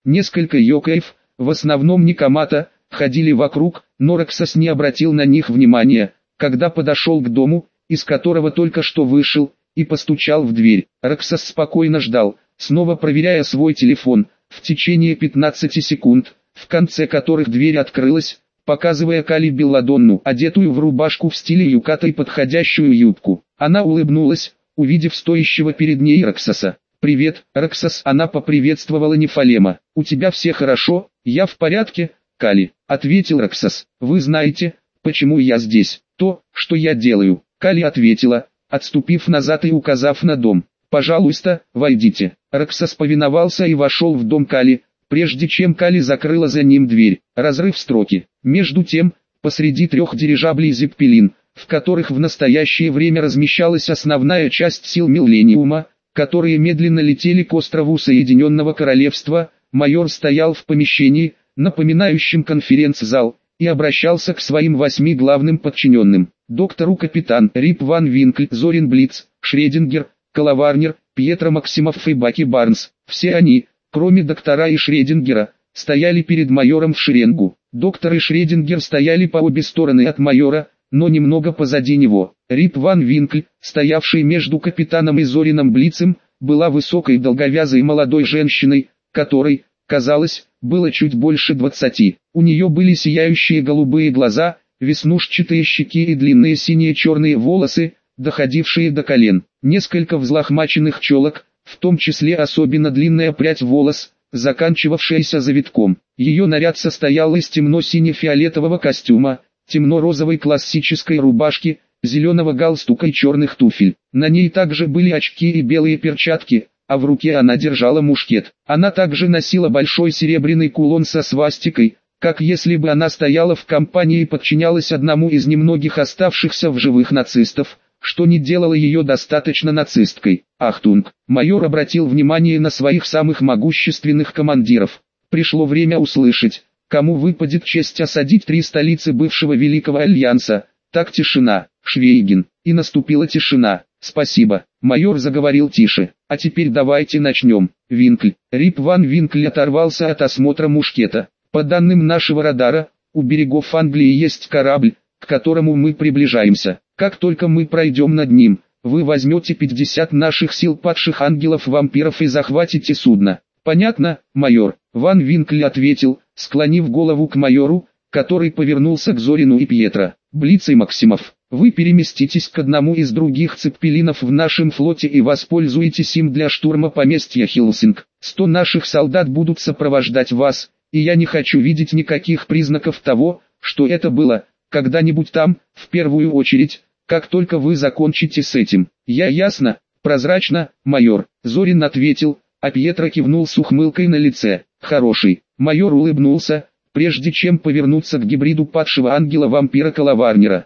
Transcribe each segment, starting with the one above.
Несколько йокаев, в основном Никомата, ходили вокруг, но Роксос не обратил на них внимания, когда подошел к дому, из которого только что вышел, и постучал в дверь. Роксос спокойно ждал, снова проверяя свой телефон, в течение 15 секунд, в конце которых дверь открылась, показывая Кали Белладонну, одетую в рубашку в стиле юката и подходящую юбку. Она улыбнулась, увидев стоящего перед ней Роксоса. «Привет, Роксос», она поприветствовала Нефалема. «У тебя все хорошо?» «Я в порядке, Кали», ответил Роксос. «Вы знаете, почему я здесь?» «То, что я делаю», Кали ответила, отступив назад и указав на дом. «Пожалуйста, войдите». Роксос повиновался и вошел в дом Кали, прежде чем Кали закрыла за ним дверь. Разрыв строки. Между тем, посреди 3 дирижаблей Зеппелин, в которых в настоящее время размещалась основная часть сил Миллениума, которые медленно летели к острову Соединенного Королевства, майор стоял в помещении, напоминающем конференц-зал, и обращался к своим 8 главным подчиненным: доктору капитан Рип Ван Винкль, Зорин Блиц, Шредингер, Калаварнер, Пьетро Максимов и Баки Барнс. Все они, кроме доктора и Шредингера, стояли перед майором в шеренгу. Доктор и Шредингер стояли по обе стороны от майора, но немного позади него. Рип Ван Винкль, стоявший между капитаном и Зорином Блицем, была высокой долговязой молодой женщиной, которой, казалось, было чуть больше 20. У нее были сияющие голубые глаза, веснушчатые щеки и длинные синие-черные волосы, доходившие до колен. Несколько взлохмаченных челок, в том числе особенно длинная прядь волос, заканчивавшаяся завитком. Ее наряд состоял из темно-сине-фиолетового костюма, темно-розовой классической рубашки, зеленого галстука и черных туфель. На ней также были очки и белые перчатки, а в руке она держала мушкет. Она также носила большой серебряный кулон со свастикой, как если бы она стояла в компании и подчинялась одному из немногих оставшихся в живых нацистов, что не делало ее достаточно нацисткой. «Ахтунг!» Майор обратил внимание на своих самых могущественных командиров. Пришло время услышать, кому выпадет честь осадить 3 столицы бывшего Великого Альянса. Так тишина, Швейген. И наступила тишина. «Спасибо», майор заговорил тише. «А теперь давайте начнем. Винкль». Рип Ван Винкль оторвался от осмотра мушкета. «По данным нашего радара, у берегов Англии есть корабль, к которому мы приближаемся. Как только мы пройдем над ним, вы возьмете 50 наших сил падших ангелов-вампиров и захватите судно». «Понятно, майор», Ван Винкль ответил, склонив голову к майору, который повернулся к Зорину и Пьетро. «Блиц и Максимов, вы переместитесь к одному из других цеппелинов в нашем флоте и воспользуетесь им для штурма поместья Хилсинг. 100 наших солдат будут сопровождать вас, и я не хочу видеть никаких признаков того, что это было когда-нибудь там, в первую очередь, как только вы закончите с этим». «Я ясно, прозрачно, майор», Зорин ответил, а Пьетро кивнул с ухмылкой на лице. «Хороший». Майор улыбнулся, прежде чем повернуться к гибриду падшего ангела-вампира Калаварнера.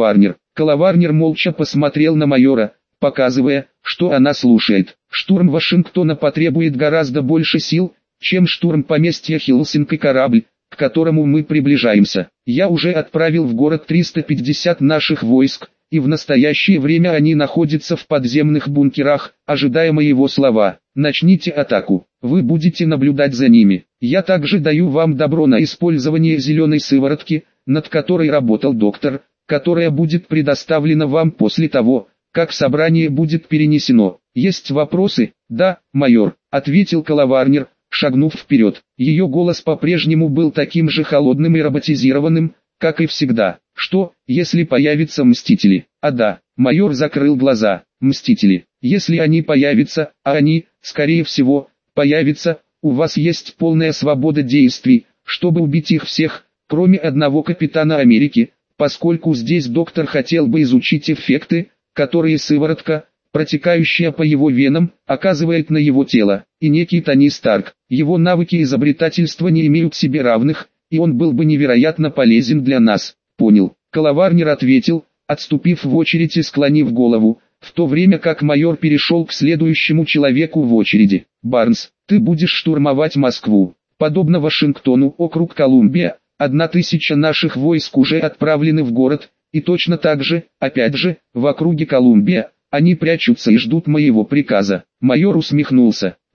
Калаварнер молча посмотрел на майора, показывая, что она слушает. «Штурм Вашингтона потребует гораздо больше сил, чем штурм поместья Хилсинг и корабль, к которому мы приближаемся. Я уже отправил в город 350 наших войск, и в настоящее время они находятся в подземных бункерах, ожидая моего слова. Начните атаку. Вы будете наблюдать за ними. Я также даю вам добро на использование зеленой сыворотки, над которой работал доктор, которая будет предоставлена вам после того, как собрание будет перенесено. Есть вопросы?» «Да, майор», ответил Калаварнер, шагнув вперед. Ее голос по-прежнему был таким же холодным и роботизированным, как и всегда. «Что, если появятся Мстители?» «А да», майор закрыл глаза. «Мстители, если они появятся, а они, скорее всего, появятся, у вас есть полная свобода действий, чтобы убить их всех, кроме одного капитана Америки, поскольку здесь доктор хотел бы изучить эффекты, которые сыворотка, протекающая по его венам, оказывает на его тело, и некий Тони Старк. Его навыки изобретательства не имеют себе равных, и он был бы невероятно полезен для нас». «Понял», Калаварнер ответил, отступив в очередь и склонив голову, в то время как майор перешел к следующему человеку в очереди. «Барнс, ты будешь штурмовать Москву. Подобно Вашингтону, округ Колумбия, 1000 наших войск уже отправлены в город, и точно так же, опять же, в округе Колумбия, они прячутся и ждут моего приказа». Майор усмехнулся.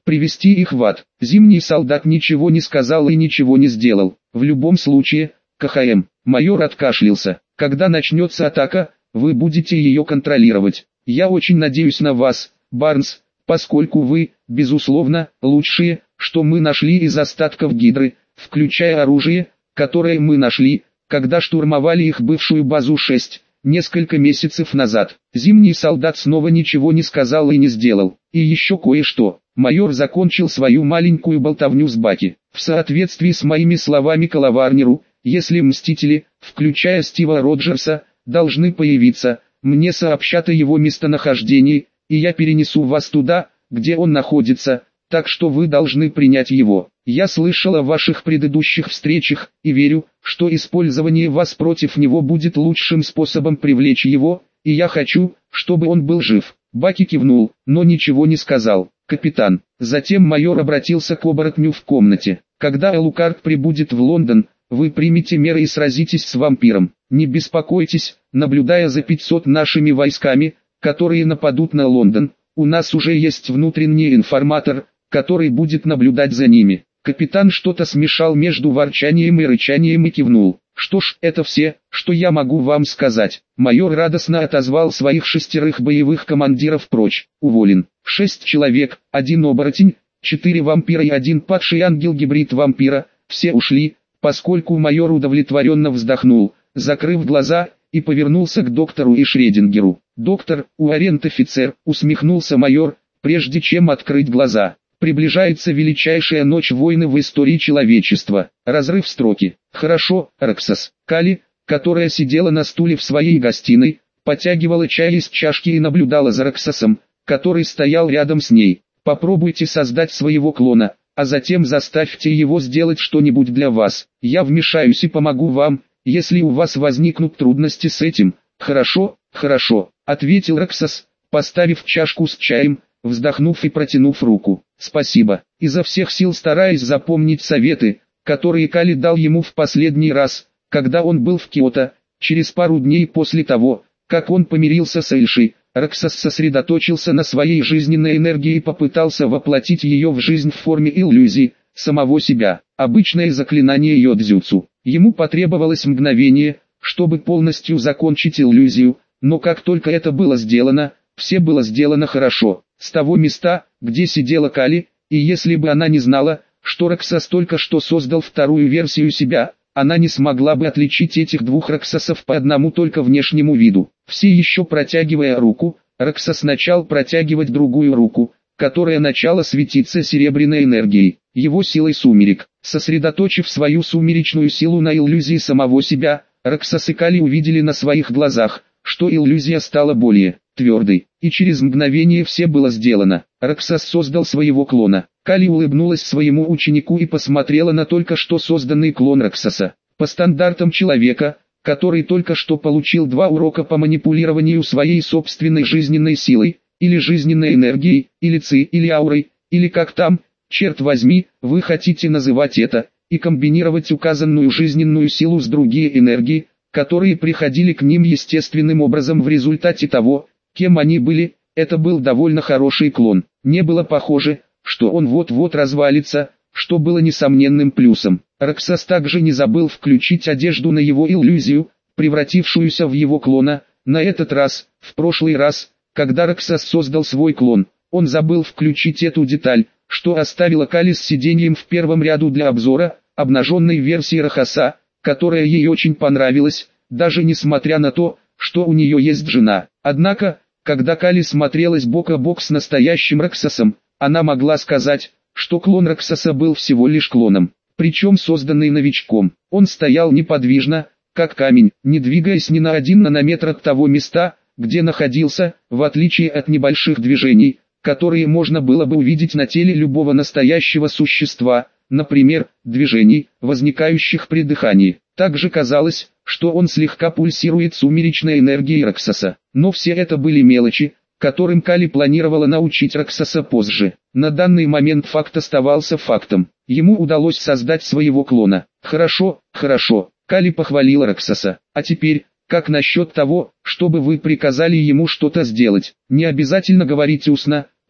привести их в ад. Зимний солдат ничего не сказал и ничего не сделал. В любом случае, КХМ. Майор откашлялся. Когда начнется атака, вы будете ее контролировать. Я очень надеюсь на вас, Барнс, поскольку вы, безусловно, лучшие, что мы нашли из остатков Гидры, включая оружие, которое мы нашли, когда штурмовали их бывшую базу 6, несколько месяцев назад. Зимний солдат снова ничего не сказал и не сделал. И еще кое-что. Майор закончил свою маленькую болтовню с Баки. В соответствии с моими словами Коловарнеру, если Мстители, включая Стива Роджерса, должны появиться, мне сообщат о его местонахождении, и я перенесу вас туда, где он находится, так что вы должны принять его. Я слышал о ваших предыдущих встречах, и верю, что использование вас против него будет лучшим способом привлечь его, и я хочу, чтобы он был жив. Баки кивнул, но ничего не сказал. Капитан. Затем майор обратился к оборотню в комнате. Когда Элукард прибудет в Лондон, вы примете меры и сразитесь с вампиром. Не беспокойтесь, наблюдая за 500 нашими войсками, которые нападут на Лондон, у нас уже есть внутренний информатор, который будет наблюдать за ними. Капитан что-то смешал между ворчанием и рычанием и кивнул. Что ж, это все, что я могу вам сказать. Майор радостно отозвал своих 6 боевых командиров прочь. Уволен. 6 человек, 1 оборотень, 4 вампира и 1 падший ангел-гибрид вампира. Все ушли, поскольку майор удовлетворенно вздохнул, закрыв глаза, и повернулся к доктору и Шредингеру. «Доктор, уоррент-офицер», усмехнулся майор, прежде чем открыть глаза. «Приближается величайшая ночь войны в истории человечества». Разрыв строки. «Хорошо, Роксас». Кали, которая сидела на стуле в своей гостиной, потягивала чай из чашки и наблюдала за Роксасом, который стоял рядом с ней. «Попробуйте создать своего клона, а затем заставьте его сделать что-нибудь для вас. Я вмешаюсь и помогу вам, если у вас возникнут трудности с этим». «Хорошо, хорошо», — ответил Роксас, поставив чашку с чаем, вздохнув и протянув руку. «Спасибо». Изо всех сил стараясь запомнить советы, которые Кали дал ему в последний раз, когда он был в Киото, через пару дней после того, как он помирился с Эльшей, Роксас сосредоточился на своей жизненной энергии и попытался воплотить ее в жизнь в форме иллюзии, самого себя. Обычное заклинание йодзюцу. Ему потребовалось мгновение, чтобы полностью закончить иллюзию, но как только это было сделано, все было сделано хорошо. С того места, где сидела Кали, и если бы она не знала, что Роксас только что создал вторую версию себя, она не смогла бы отличить этих двух Роксасов по одному только внешнему виду. Все еще протягивая руку, Роксас начал протягивать другую руку, которая начала светиться серебряной энергией, его силой сумерек. Сосредоточив свою сумеречную силу на иллюзии самого себя, Роксас и Кали увидели на своих глазах, что иллюзия стала более твердой, и через мгновение все было сделано. Роксас создал своего клона. Кали улыбнулась своему ученику и посмотрела на только что созданный клон Роксаса. По стандартам человека, который только что получил 2 урока по манипулированию своей собственной жизненной силой, или жизненной энергией, или ци, или аурой, или как там, черт возьми, вы хотите называть это, и комбинировать указанную жизненную силу с другие энергии, которые приходили к ним естественным образом в результате того, кем они были. Это был довольно хороший клон. Не было похоже, что он вот-вот развалится, что было несомненным плюсом. Роксас также не забыл включить одежду на его иллюзию, превратившуюся в его клона. На этот раз, в прошлый раз, когда Роксас создал свой клон, он забыл включить эту деталь, что оставило Кали с сиденьем в первом ряду для обзора, обнаженной версии Рохаса, которая ей очень понравилась, даже несмотря на то, что у нее есть жена. Однако, когда Кали смотрелась бок о бок с настоящим Роксасом, она могла сказать, что клон Роксаса был всего лишь клоном, причем созданный новичком. Он стоял неподвижно, как камень, не двигаясь ни на 1 нанометр от того места, где находился, в отличие от небольших движений, которые можно было бы увидеть на теле любого настоящего существа, например, движений, возникающих при дыхании. Также казалось, что он слегка пульсирует сумеречной энергией Роксаса. Но все это были мелочи, которым Кали планировала научить Роксаса позже. На данный момент факт оставался фактом. Ему удалось создать своего клона. «Хорошо, хорошо», Кали похвалила Роксаса. «А теперь, как насчет того, чтобы вы приказали ему что-то сделать? Не обязательно говорить устно,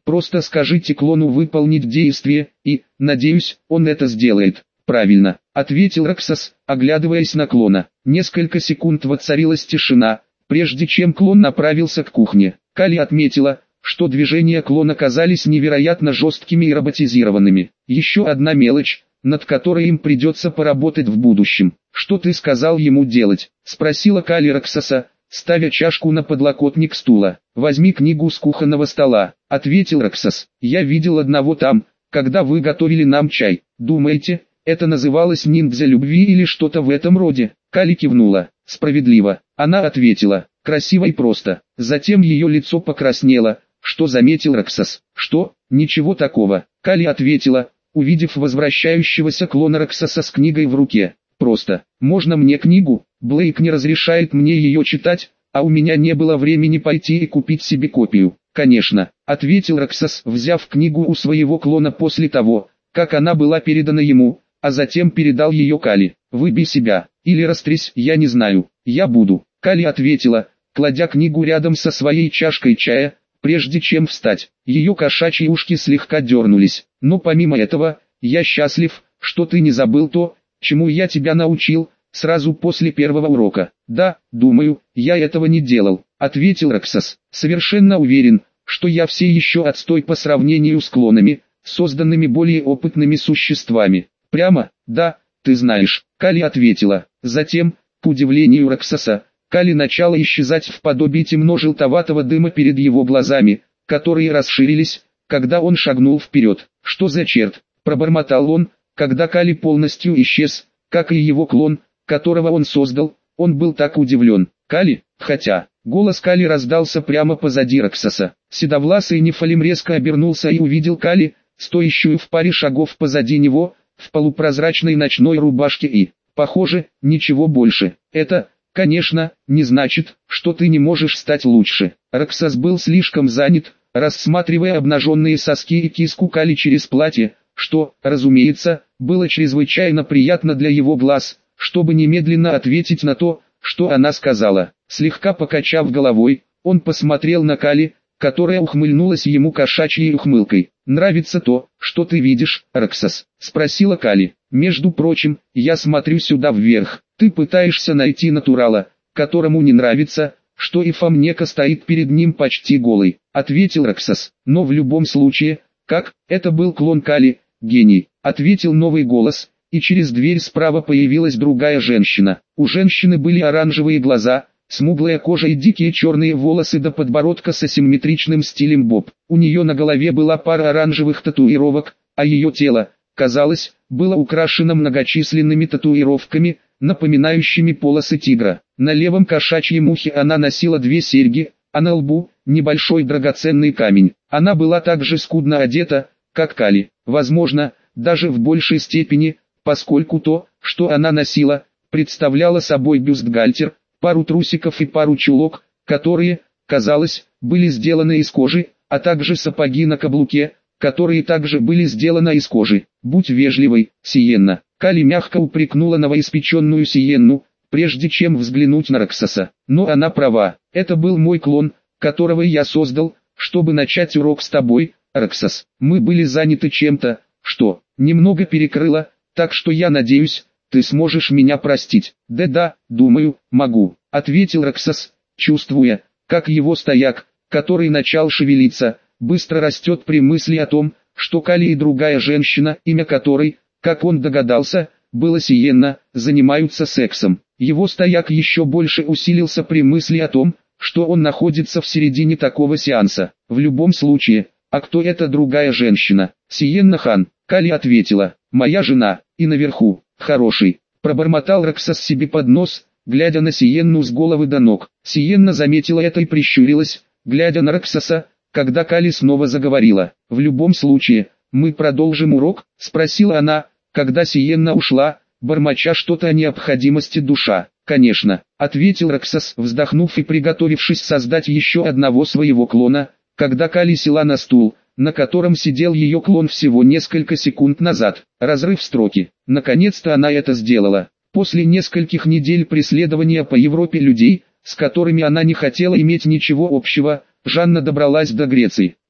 Просто скажите клону выполнить действие, и, надеюсь, он это сделает. Правильно, ответил Роксос, оглядываясь на клона. Несколько секунд воцарилась тишина, прежде чем клон направился к кухне. Кали отметила, что движения клона казались невероятно жесткими и роботизированными. Еще одна мелочь, над которой им придется поработать в будущем. «Что ты сказал ему делать?» – спросила Кали Роксоса, ставя чашку на подлокотник стула. «Возьми книгу с кухонного стола», – ответил Роксос. «Я видел одного там, когда вы готовили нам чай. Думаете, это называлось ниндзя любви или что-то в этом роде?» Кали кивнула. «Справедливо», – она ответила. «Красиво и просто». Затем ее лицо покраснело, что заметил Роксос. «Что? Ничего такого», – Кали ответила, увидев возвращающегося клона Роксоса с книгой в руке. «Просто, можно мне книгу? Блейк не разрешает мне ее читать, а у меня не было времени пойти и купить себе копию». «Конечно», — ответил Роксос, взяв книгу у своего клона после того, как она была передана ему, а затем передал ее Кали. «Выбей себя, или растрясь, я не знаю, я буду». Кали ответила, кладя книгу рядом со своей чашкой чая, прежде чем встать. Ее кошачьи ушки слегка дернулись. «Но помимо этого, я счастлив, что ты не забыл то, чему я тебя научил, сразу после первого урока». «Да, думаю, я этого не делал», — ответил Роксос. «Совершенно уверен, что я все еще отстой по сравнению с клонами, созданными более опытными существами». «Прямо, да, ты знаешь», — Кали ответила. Затем, к удивлению Роксоса, Кали начала исчезать в подобии темно-желтоватого дыма перед его глазами, которые расширились, когда он шагнул вперед. «Что за черт?» – пробормотал он, когда Кали полностью исчез, как и его клон, которого он создал. Он был так удивлен. «Кали?» Хотя, голос Кали раздался прямо позади Роксоса. Седовласый Нефалим резко обернулся и увидел Кали, стоящую в паре шагов позади него, в полупрозрачной ночной рубашке и, похоже, ничего больше. «Это, конечно, не значит, что ты не можешь стать лучше». Роксос был слишком занят, рассматривая обнаженные соски и киску Кали через платье, что, разумеется, было чрезвычайно приятно для его глаз, чтобы немедленно ответить на то, что она сказала. Слегка покачав головой, он посмотрел на Кали, которая ухмыльнулась ему кошачьей ухмылкой. «Нравится то, что ты видишь, Роксос?» – спросила Кали. «Между прочим, я смотрю сюда вверх. Ты пытаешься найти натурала, которому не нравится, что Ифамнека стоит перед ним почти голый», — ответил Роксос. «Но в любом случае, как, это был клон Кали, гений», — ответил новый голос, и через дверь справа появилась другая женщина. У женщины были оранжевые глаза, смуглая кожа и дикие черные волосы до подбородка с асимметричным стилем боб. У нее на голове была пара оранжевых татуировок, а ее тело, казалось, было украшено многочисленными татуировками, напоминающими полосы тигра. На левом кошачьем ухе она носила 2 серьги, а на лбу – небольшой драгоценный камень. Она была так же скудно одета, как Кали, возможно, даже в большей степени, поскольку то, что она носила, представляло собой бюстгальтер, пару трусиков и пару чулок, которые, казалось, были сделаны из кожи, а также сапоги на каблуке, которые также были сделаны из кожи. «Будь вежливой, Сиенна». Кали мягко упрекнула новоиспеченную Сиенну, прежде чем взглянуть на Роксоса. «Но она права, это был мой клон, которого я создал, чтобы начать урок с тобой, Роксос. Мы были заняты чем-то, что немного перекрыло, так что я надеюсь, ты сможешь меня простить». «Да, думаю, могу», — ответил Роксос, чувствуя, как его стояк, который начал шевелиться, быстро растет при мысли о том, что Кали и другая женщина, имя которой, как он догадался, было Сиенна, занимаются сексом. Его стояк еще больше усилился при мысли о том, что он находится в середине такого сеанса. В любом случае, а кто эта другая женщина? Сиенна Хан, Кали ответила, моя жена, и наверху, хороший. Пробормотал Роксос себе под нос, глядя на Сиенну с головы до ног. Сиенна заметила это и прищурилась, глядя на Роксоса, когда Кали снова заговорила. «В любом случае, мы продолжим урок?» – спросила она, когда Сиенна ушла, бормоча что-то о необходимости душа. «Конечно», – ответил Роксос, вздохнув и приготовившись создать еще одного своего клона, когда Кали села на стул, на котором сидел ее клон всего несколько секунд назад. Разрыв строки. Наконец-то она это сделала. После нескольких недель преследования по Европе людей, с которыми она не хотела иметь ничего общего, Жанна добралась до Греции. Или,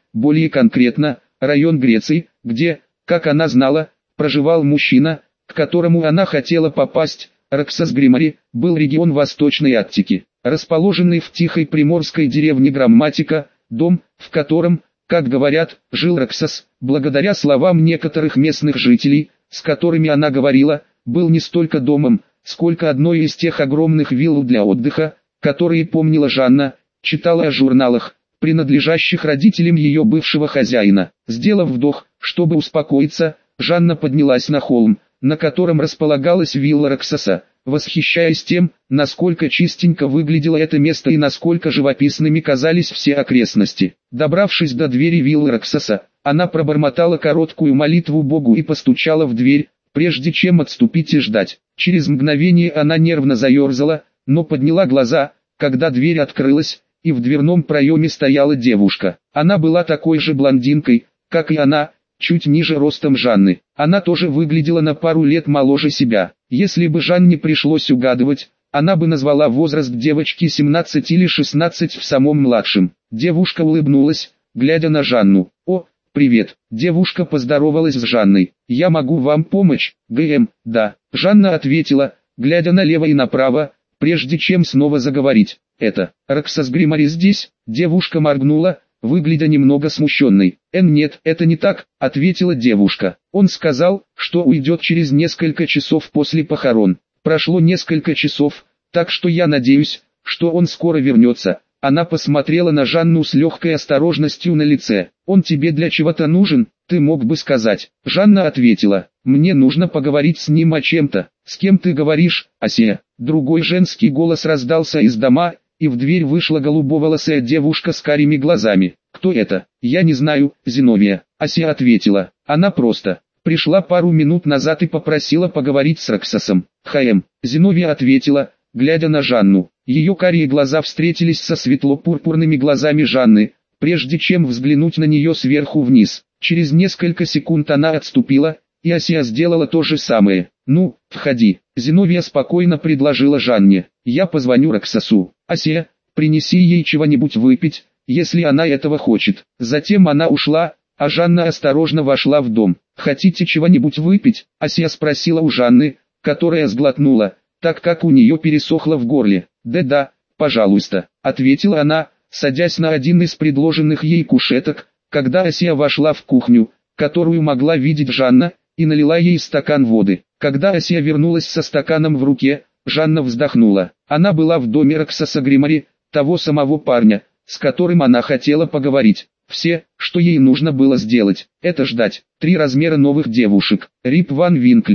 более конкретно, район Греции, где, как она знала, проживал мужчина, к которому она хотела попасть. Раксас-Гримари был регион Восточной Аттики, расположенный в тихой приморской деревне Грамматика, дом, в котором, как говорят, жил Раксас, благодаря словам некоторых местных жителей, с которыми она говорила, был не столько домом, сколько одной из тех огромных вилл для отдыха, которые помнила Жанна, читала о журналах, принадлежащих родителям ее бывшего хозяина. Сделав вдох, чтобы успокоиться, Жанна поднялась на холм, на котором располагалась вилла Раксаса, восхищаясь тем, насколько чистенько выглядело это место и насколько живописными казались все окрестности. Добравшись до двери виллы Раксаса, она пробормотала короткую молитву Богу и постучала в дверь, прежде чем отступить и ждать. Через мгновение она нервно заерзала, но подняла глаза, когда дверь открылась, и в дверном проеме стояла девушка. Она была такой же блондинкой, как и она, чуть ниже ростом Жанны. Она тоже выглядела на пару лет моложе себя. Если бы Жанне пришлось угадывать, она бы назвала возраст девочки 17 или 16 в самом младшем. Девушка улыбнулась, глядя на Жанну. «О, привет!» Девушка поздоровалась с Жанной. «Я могу вам помочь?» «Да». Жанна ответила, глядя налево и направо, прежде чем снова заговорить. «Это Раксас-Гримари здесь?» Девушка моргнула, выглядя немного смущенной. «Нет, это не так», — ответила девушка. «Он сказал, что уйдет через несколько часов после похорон. Прошло несколько часов, так что я надеюсь, что он скоро вернется». Она посмотрела на Жанну с легкой осторожностью на лице. «Он тебе для чего-то нужен, ты мог бы сказать». Жанна ответила, «Мне нужно поговорить с ним о чем-то». «С кем ты говоришь, Асия?» Другой женский голос раздался из дома, и в дверь вышла голубоволосая девушка с карими глазами. «Кто это?» «Я не знаю, Зиновия», Асия ответила. «Она просто пришла пару минут назад и попросила поговорить с Раксасом». Зиновия ответила, глядя на Жанну. Ее карие глаза встретились со светло-пурпурными глазами Жанны, прежде чем взглянуть на нее сверху вниз. Через несколько секунд она отступила, и Асия сделала то же самое. «Ну, входи», Зиновия спокойно предложила Жанне. «Я позвоню Раксасу. Асия, принеси ей чего-нибудь выпить, если она этого хочет». Затем она ушла, а Жанна осторожно вошла в дом. «Хотите чего-нибудь выпить?» Асия спросила у Жанны, которая сглотнула, так как у нее пересохло в горле. «Да, пожалуйста», — ответила она, садясь на один из предложенных ей кушеток, когда Асия вошла в кухню, которую могла видеть Жанна, и налила ей стакан воды. Когда Асия вернулась со стаканом в руке, Жанна вздохнула. Она была в доме Раксаса-Гримари, того самого парня, с которым она хотела поговорить. Все, что ей нужно было сделать, это ждать. 3 размера новых девушек. Рип Ван Винкль,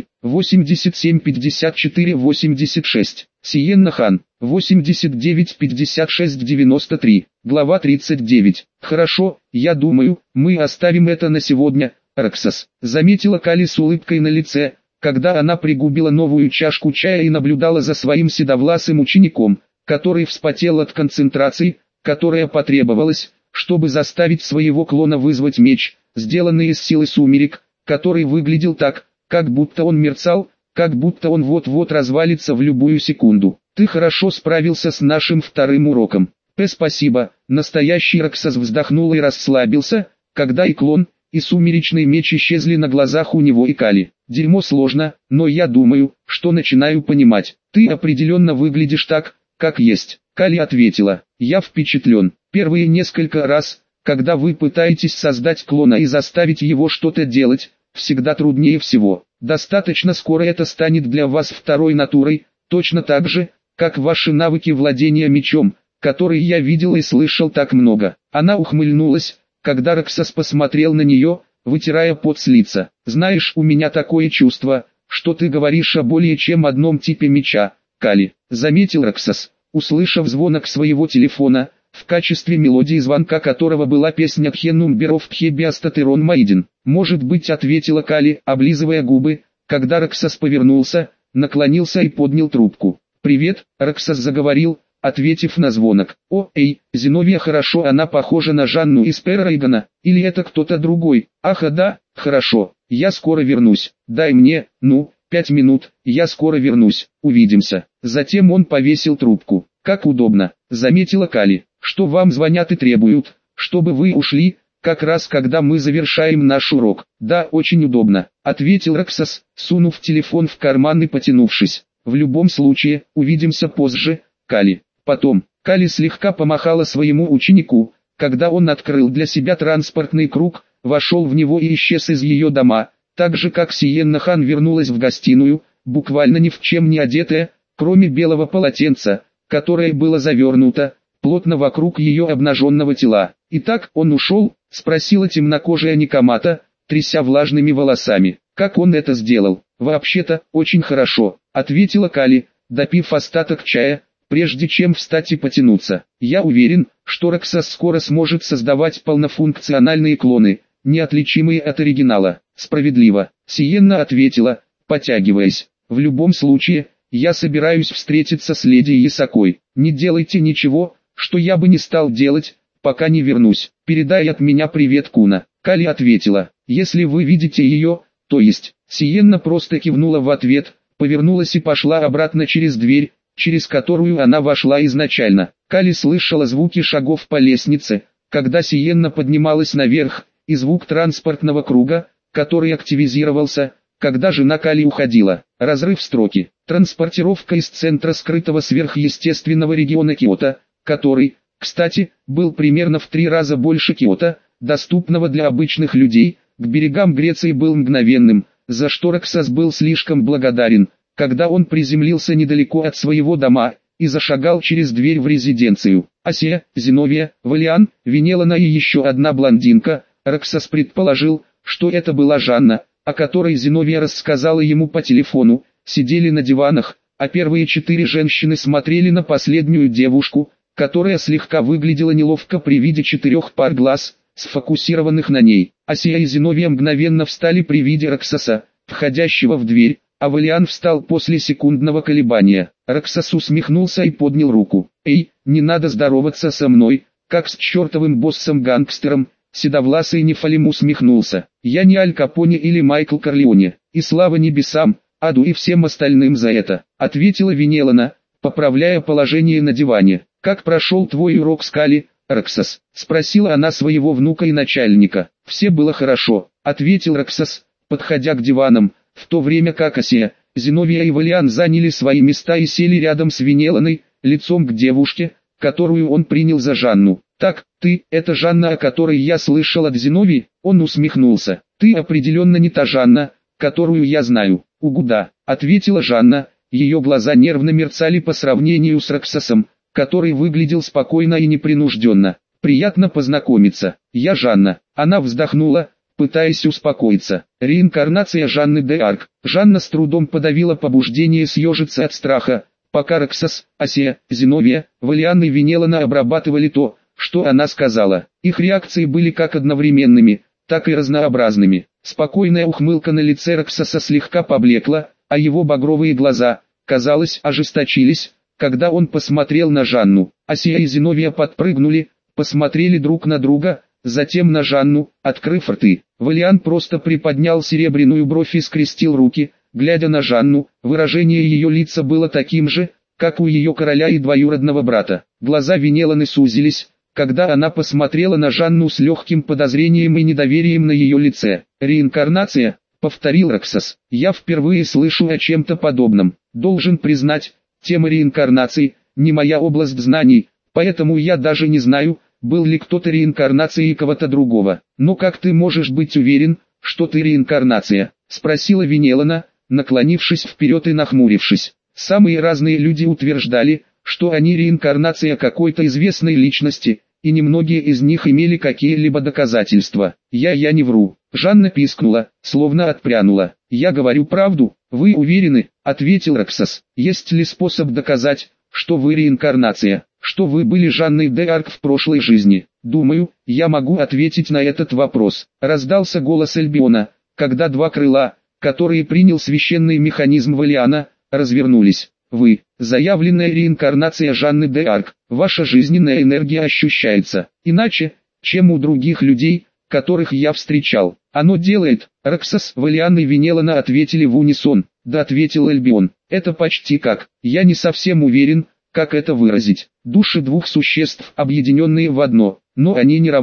87-54-86. Сиенна Хан, 89-56-93. Глава 39. «Хорошо, я думаю, мы оставим это на сегодня, Раксас», заметила Кали с улыбкой на лице, когда она пригубила новую чашку чая и наблюдала за своим седовласым учеником, который вспотел от концентрации, которая потребовалась, чтобы заставить своего клона вызвать меч, сделанный из силы сумерек, который выглядел так, как будто он мерцал, как будто он вот-вот развалится в любую секунду. «Ты хорошо справился с нашим вторым уроком». «Спасибо». Настоящий Раксас вздохнул и расслабился, когда и клон, и сумеречный меч исчезли на глазах у него и Кали. «Дерьмо сложно, но я думаю, что начинаю понимать. Ты определенно выглядишь так, как есть». Кали ответила, «Я впечатлен. Первые несколько раз, когда вы пытаетесь создать клона и заставить его что-то делать, всегда труднее всего. Достаточно скоро это станет для вас второй натурой, точно так же, как ваши навыки владения мечом, которые я видел и слышал так много». Она ухмыльнулась, когда Раксас посмотрел на нее, вытирая пот с лица. «Знаешь, у меня такое чувство, что ты говоришь о более чем одном типе меча, Кали», заметил Раксас, услышав звонок своего телефона, в качестве мелодии звонка которого была песня «Тхенумберов Тхебиастатерон Майдин». «Может быть», ответила Кали, облизывая губы, когда Раксас повернулся, наклонился и поднял трубку. «Привет», Раксас заговорил, ответив на звонок. «О, эй, Зиновия, хорошо, она похожа на Жанну из Перрейгана, или это кто-то другой?» «Ах, да, хорошо, я скоро вернусь, дай мне, 5 минут, я скоро вернусь, увидимся». Затем он повесил трубку. «Как удобно», заметила Кали, «что вам звонят и требуют, чтобы вы ушли, как раз когда мы завершаем наш урок. Да, очень удобно, ответил Рексос, сунув телефон в карман и потянувшись. В любом случае, увидимся позже, Кали. Потом, Кали слегка помахала своему ученику, когда он открыл для себя транспортный круг, вошел в него и исчез из ее дома, так же как Сиенна Хан вернулась в гостиную, буквально ни в чем не одетая, кроме белого полотенца, которое было завернуто плотно вокруг ее обнаженного тела. «Итак, он ушел?» — спросила темнокожая Никомата, тряся влажными волосами. «Как он это сделал?» «Вообще-то, очень хорошо», — ответила Кали, допив остаток чая, прежде чем встать и потянуться. «Я уверен, что Рексос скоро сможет создавать полнофункциональные клоны, неотличимые от оригинала». «Справедливо», — Сиенна ответила, потягиваясь. «В любом случае, я собираюсь встретиться с леди Ясакой. Не делайте ничего, что я бы не стал делать, пока не вернусь. Передай от меня привет Куна». Кали ответила: «Если вы видите ее, то есть». Сиенна просто кивнула в ответ, повернулась и пошла обратно через дверь, через которую она вошла изначально. Кали слышала звуки шагов по лестнице, когда Сиенна поднималась наверх, и звук транспортного круга, который активизировался, когда жена Кали уходила. Разрыв строки. Транспортировка из центра скрытого сверхъестественного региона Киото, который, кстати, был примерно в 3 раза больше Киото, доступного для обычных людей, к берегам Греции был мгновенным, за что Рексос был слишком благодарен, когда он приземлился недалеко от своего дома и зашагал через дверь в резиденцию. Асия, Зиновия, Валиан, Венелана и еще одна блондинка. Рексос предположил, что это была Жанна, о которой Зиновия рассказала ему по телефону, сидели на диванах, а первые 4 женщины смотрели на последнюю девушку, которая слегка выглядела неловко при виде 4 пар глаз, сфокусированных на ней. Асия и Зиновия мгновенно встали при виде Рексоса, входящего в дверь, а Валиан встал после секундного колебания. Рексос усмехнулся и поднял руку. «Эй, не надо здороваться со мной, как с чертовым боссом-гангстером». Седовласый Нефалим усмехнулся. «Я не Аль Капоне или Майкл Корлеоне, и слава небесам, аду и всем остальным за это», — ответила Венелана, поправляя положение на диване. «Как прошел твой урок с Кали, Рексос?» — спросила она своего внука и начальника. «Все было хорошо», — ответил Рексос, подходя к диванам, в то время как Асия, Зиновия и Валиан заняли свои места и сели рядом с Венеланой, лицом к девушке, которую он принял за Жанну. «Так, ты, это Жанна, о которой я слышал от Зиновии?» Он усмехнулся. «Ты определенно не та Жанна, которую я знаю». «Угу, да», — ответила Жанна, ее глаза нервно мерцали по сравнению с Рексосом, который выглядел спокойно и непринужденно. «Приятно познакомиться, я Жанна». Она вздохнула, пытаясь успокоиться. Реинкарнация Жанны де Арк. Жанна с трудом подавила побуждение съежиться от страха, пока Рексос, Асия, Зиновия, Валиан и Венелана обрабатывали то, что она сказала. Их реакции были как одновременными, так и разнообразными. Спокойная ухмылка на лице Рексоса слегка поблекла, а его багровые глаза, казалось, ожесточились, когда он посмотрел на Жанну. Асия и Зиновия подпрыгнули, посмотрели друг на друга, затем на Жанну, открыв рты. Валиан просто приподнял серебряную бровь и скрестил руки, глядя на Жанну. Выражение ее лица было таким же, как у ее короля и двоюродного брата. Глаза Венеланы сузились, когда она посмотрела на Жанну с легким подозрением и недоверием на ее лице. «Реинкарнация», — повторил Рексос. «Я впервые слышу о чем-то подобном. Должен признать, тема реинкарнации — не моя область знаний, поэтому я даже не знаю, был ли кто-то реинкарнацией кого-то другого. Но как ты можешь быть уверен, что ты реинкарнация?» — спросила Венелана, наклонившись вперед и нахмурившись. Самые разные люди утверждали, что они реинкарнация какой-то известной личности, и немногие из них имели какие-либо доказательства. Я не вру. Жанна пискнула, словно отпрянула. «Я говорю правду, вы уверены?» — ответил Рексос. «Есть ли способ доказать, что вы реинкарнация, что вы были Жанной де Арк в прошлой жизни?» «Думаю, я могу ответить на этот вопрос», — раздался голос Эльбиона, когда 2 крыла, которые принял священный механизм Валиана, развернулись. «Вы, заявленная реинкарнация Жанны де Арк, ваша жизненная энергия ощущается иначе, чем у других людей, которых я встречал. Оно делает». Рексос, Валиан и Венелана ответили в унисон. «Да», — ответил Эльбион, — «это почти как, я не совсем уверен, как это выразить. Души 2 существ, объединенные в одно, но они не равны.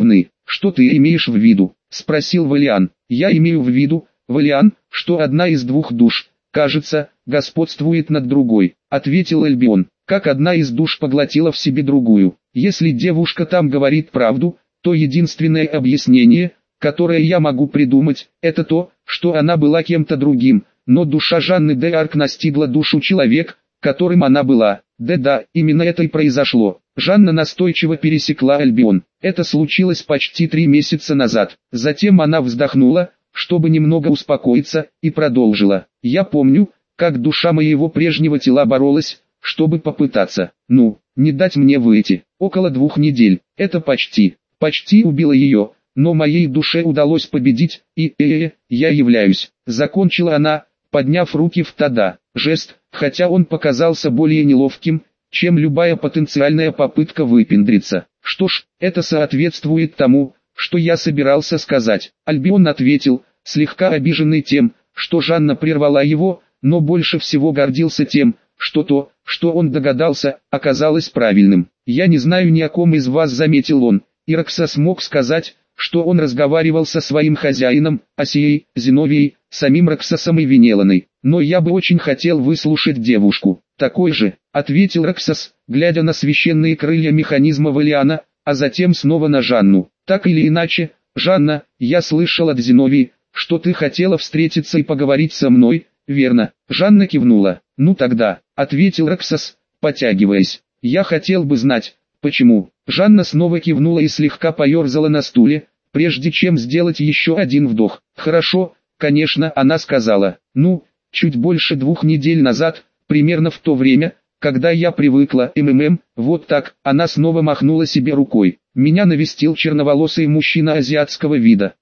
что ты имеешь в виду?» – спросил Валиан. «Я имею в виду, Валиан, что одна из двух душ, кажется, господствует над другой», – ответил Альбион. «Как одна из душ поглотила в себе другую. Если девушка там говорит правду, то единственное объяснение, которое я могу придумать, это то, что она была кем-то другим, но душа Жанны де Арк настигла душу человека, которым она была. Да, именно это и произошло». Жанна настойчиво пересекла Альбион. Это случилось почти 3 месяца назад. Затем она вздохнула, чтобы немного успокоиться, и продолжила. «Я помню, как душа моего прежнего тела боролась, чтобы попытаться, не дать мне выйти. Около 2 недель. Это почти убило ее, но моей душе удалось победить, и я являюсь». Закончила она, подняв руки в тада. Жест, хотя он показался более неловким, чем любая потенциальная попытка выпендриться. «Что ж, это соответствует тому, что я собирался сказать», — Альбион ответил, слегка обиженный тем, что Жанна прервала его, но больше всего гордился тем, что то, что он догадался, оказалось правильным. «Я не знаю ни о ком из вас», — заметил он, и Роксос мог сказать, что он разговаривал со своим хозяином, Асией, Зиновией, самим Роксосом и Венеланой. «Но я бы очень хотел выслушать девушку». «Такой же», — ответил Роксос, глядя на священные крылья механизма Валиана, а затем снова на Жанну. «Так или иначе, Жанна, я слышал от Зиновии, что ты хотела встретиться и поговорить со мной, верно?» Жанна кивнула. «Ну тогда», — ответил Роксос, потягиваясь. «Я хотел бы знать, почему». Жанна снова кивнула и слегка поерзала на стуле, прежде чем сделать еще один вдох. «Хорошо, конечно», — она сказала. «Чуть больше 2 недель назад, примерно в то время, когда я привыкла, вот так», — она снова махнула себе рукой. «Меня навестил черноволосый мужчина азиатского вида».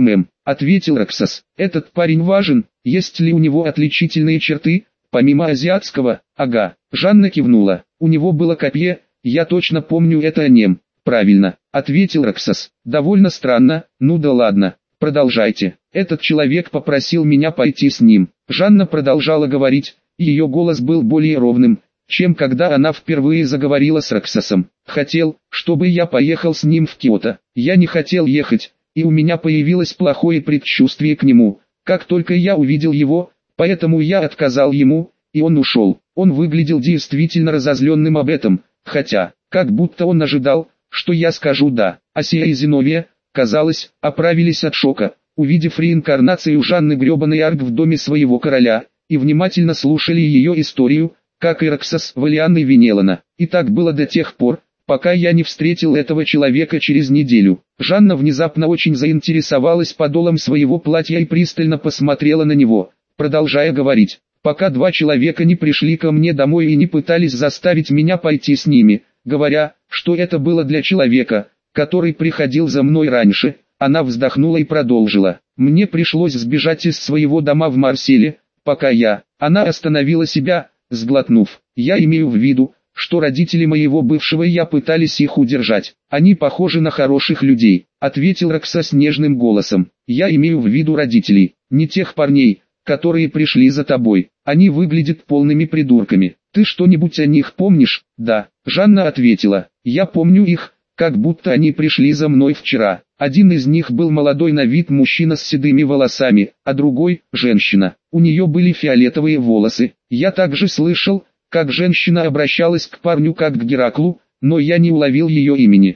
Ответил Роксос. «Этот парень важен, есть ли у него отличительные черты, помимо азиатского?» «Ага». Жанна кивнула. «У него было копье, я точно помню это о нем». «Правильно», — ответил Роксос. «Довольно странно, да ладно, продолжайте. Этот человек попросил меня пойти с ним». Жанна продолжала говорить, и ее голос был более ровным, чем когда она впервые заговорила с Роксосом. «Хотел, чтобы я поехал с ним в Киото. Я не хотел ехать, и у меня появилось плохое предчувствие к нему, как только я увидел его, поэтому я отказал ему, и он ушел. Он выглядел действительно разозленным об этом, хотя, как будто он ожидал, что я скажу «да». Асия и Зиновия, казалось, оправились от шока, увидев реинкарнацию Жанны гребаной Арк в доме своего короля, и внимательно слушали ее историю, как и Роксос, Валиан и Венелана. И так было до тех пор, пока я не встретил этого человека через неделю. Жанна внезапно очень заинтересовалась подолом своего платья и пристально посмотрела на него, продолжая говорить. «Пока 2 человека не пришли ко мне домой и не пытались заставить меня пойти с ними, говоря, что это было для человека, который приходил за мной раньше», она вздохнула и продолжила. «Мне пришлось сбежать из своего дома в Марселе, пока Она остановила себя, сглотнув. «Я имею в виду, что родители моего бывшего я пытались их удержать. Они похожи на хороших людей», — ответил Роксос нежным голосом. «Я имею в виду родителей, не тех парней, которые пришли за тобой. Они выглядят полными придурками. Ты что-нибудь о них помнишь?» «Да», — Жанна ответила. «Я помню их, как будто они пришли за мной вчера. Один из них был молодой на вид мужчина с седыми волосами, а другой – женщина. У нее были фиолетовые волосы. Я также слышал, как женщина обращалась к парню как к Гераклу, но я не уловил ее имени».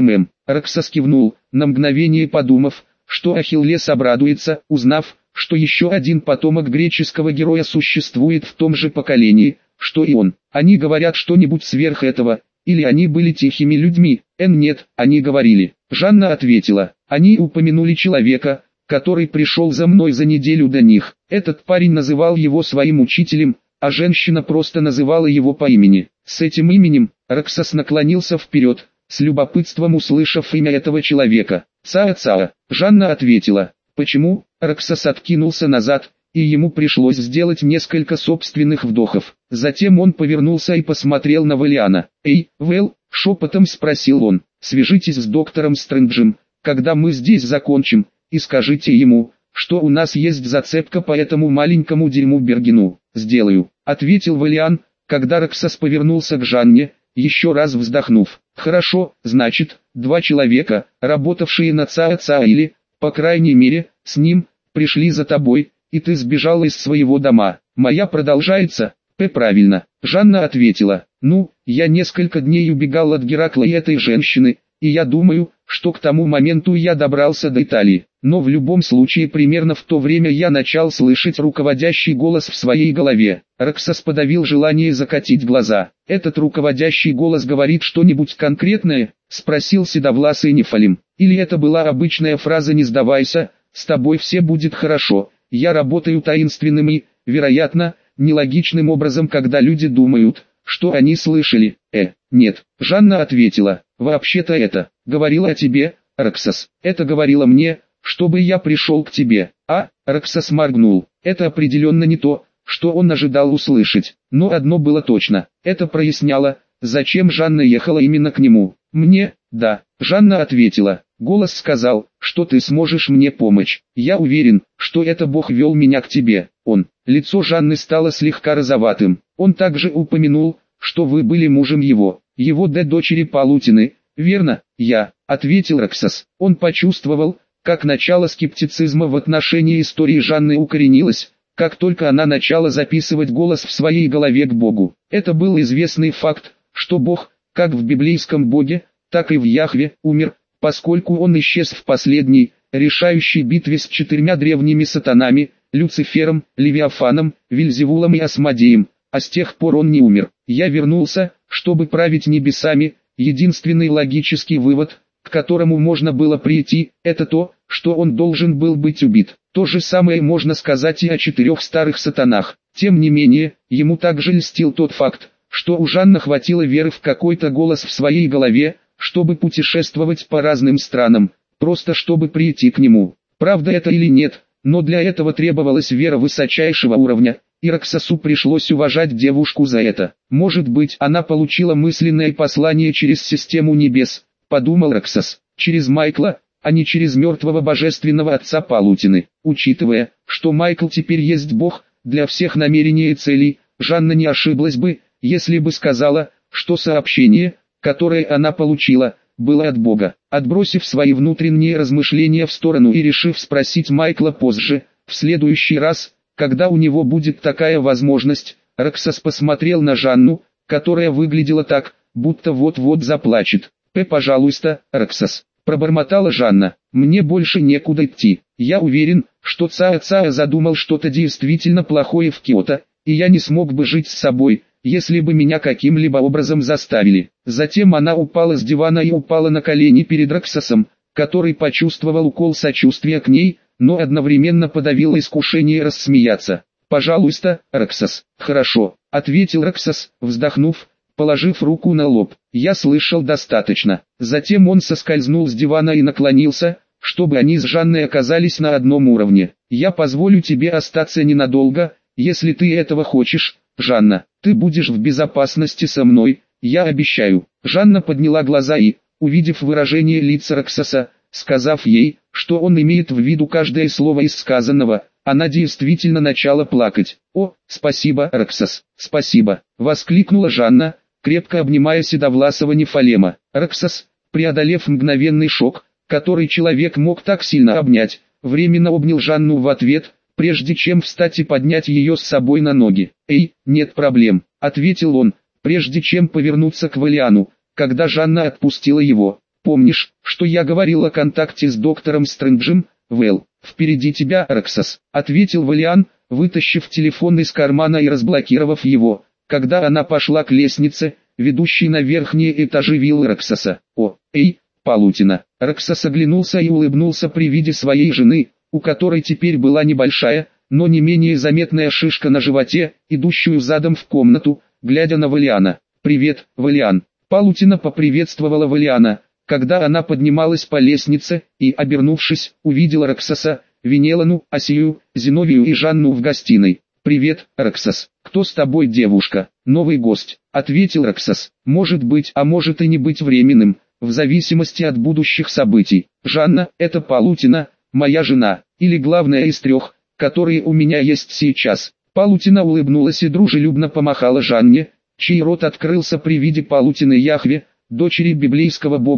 Роксос кивнул, на мгновение подумав, что Ахиллес обрадуется, узнав, что еще один потомок греческого героя существует в том же поколении, что и он. «Они говорят что-нибудь сверх этого, или они были тихими людьми?» «Нет, они говорили». Жанна ответила. «Они упомянули человека, который пришел за мной за неделю до них. Этот парень называл его своим учителем, а женщина просто называла его по имени». С этим именем Роксос наклонился вперед, с любопытством услышав имя этого человека. «Цаа-Цаа». Жанна ответила. «Почему?» Роксос откинулся назад, и ему пришлось сделать несколько собственных вдохов. Затем он повернулся и посмотрел на Валиана. «Эй, Вэл», — шепотом спросил он, — «свяжитесь с доктором Стрэнджем, когда мы здесь закончим, и скажите ему, что у нас есть зацепка по этому маленькому дерьму Бергену». «Сделаю», — ответил Валиан, когда Роксос повернулся к Жанне, еще раз вздохнув. «Хорошо, значит, два человека, работавшие на Цааца или, по крайней мере, с ним, пришли за тобой, и ты сбежала из своего дома. Моя продолжается, правильно. Жанна ответила, ну, я несколько дней убегал от Геракла и этой женщины, и я думаю, что к тому моменту я добрался до Италии. Но в любом случае примерно в то время я начал слышать руководящий голос в своей голове. Роксос подавил желание закатить глаза. «Этот руководящий голос говорит что-нибудь конкретное?» — спросил седовласый Нефалим. «Или это была обычная фраза «не сдавайся, с тобой все будет хорошо». Я работаю таинственным и, вероятно, нелогичным образом, когда люди думают, что они слышали. Нет». Жанна ответила, «Вообще-то это говорила о тебе, Роксос. Это говорила мне, чтобы я пришел к тебе». Роксос моргнул. Это определенно не то, что он ожидал услышать. Но одно было точно. Это проясняло, зачем Жанна ехала именно к нему. «Мне?» «Да». Жанна ответила. Голос сказал, что ты сможешь мне помочь. Я уверен, что это Бог вел меня к тебе. Лицо Жанны стало слегка розоватым. Он также упомянул, что вы были мужем его дочери Палутины, верно? Я, ответил Роксос. Он почувствовал, как начало скептицизма в отношении истории Жанны укоренилось, как только она начала записывать голос в своей голове к Богу. Это был известный факт, что Бог, как в библейском Боге, так и в Яхве, умер, поскольку он исчез в последней, решающей битве с 4 древними сатанами, Люцифером, Левиафаном, Вельзевулом и Асмодеем, а с тех пор он не умер. Я вернулся, чтобы править небесами. Единственный логический вывод, к которому можно было прийти, это то, что он должен был быть убит. То же самое можно сказать и о 4 старых сатанах. Тем не менее, ему также льстил тот факт, что у Жанны хватило веры в какой-то голос в своей голове, чтобы путешествовать по разным странам, просто чтобы прийти к нему. Правда это или нет, но для этого требовалась вера высочайшего уровня, и Роксосу пришлось уважать девушку за это. Может быть, она получила мысленное послание через систему небес, подумал Роксос, через Майкла, а не через мертвого божественного отца Палутины. Учитывая, что Майкл теперь есть Бог, для всех намерений и целей, Жанна не ошиблась бы, если бы сказала, что сообщение, которое она получила, было от Бога. Отбросив свои внутренние размышления в сторону и решив спросить Майкла позже, в следующий раз, когда у него будет такая возможность, Роксос посмотрел на Жанну, которая выглядела так, будто вот-вот заплачет. «Пожалуйста, Роксос», — пробормотала Жанна, — «мне больше некуда идти. Я уверен, что Цаа задумал что-то действительно плохое в Киото, и я не смог бы жить с собой, если бы меня каким-либо образом заставили». Затем она упала с дивана и упала на колени перед Роксосом, который почувствовал укол сочувствия к ней, но одновременно подавил искушение рассмеяться. «Пожалуйста, Роксос». «Хорошо», — ответил Роксос, вздохнув, положив руку на лоб. «Я слышал достаточно». Затем он соскользнул с дивана и наклонился, чтобы они с Жанной оказались на одном уровне. «Я позволю тебе остаться ненадолго, если ты этого хочешь, Жанна. Ты будешь в безопасности со мной, я обещаю». Жанна подняла глаза и, увидев выражение лица Роксоса, сказав ей, что он имеет в виду каждое слово из сказанного, она действительно начала плакать. «О, спасибо, Роксос, спасибо!» — воскликнула Жанна, крепко обнимая седовласого Нефалема. Роксос, преодолев мгновенный шок, который человек мог так сильно обнять, временно обнял Жанну в ответ, прежде чем встать и поднять ее с собой на ноги. «Нет проблем», — ответил он, прежде чем повернуться к Валиану, когда Жанна отпустила его. «Помнишь, что я говорил о контакте с доктором Стрэнджем, Вэл?» «Впереди тебя, Роксос», — ответил Валиан, вытащив телефон из кармана и разблокировав его, когда она пошла к лестнице, ведущей на верхние этажи виллы Роксоса. Палутина». Роксос оглянулся и улыбнулся при виде своей жены, у которой теперь была небольшая, но не менее заметная шишка на животе, идущую задом в комнату, глядя на Валиана. «Привет, Валиан». Палутина поприветствовала Валиана, когда она поднималась по лестнице, и, обернувшись, увидела Роксоса, Венелану, Асию, Зиновию и Жанну в гостиной. «Привет, Роксос. Кто с тобой, девушка?» «Новый гость», — ответил Роксос. «Может быть, а может и не быть временным, в зависимости от будущих событий. Жанна, это Палутина, моя жена, или главная из 3, которые у меня есть сейчас». Палутина улыбнулась и дружелюбно помахала Жанне, чей рот открылся при виде Палутины Яхве, дочери библейского бога,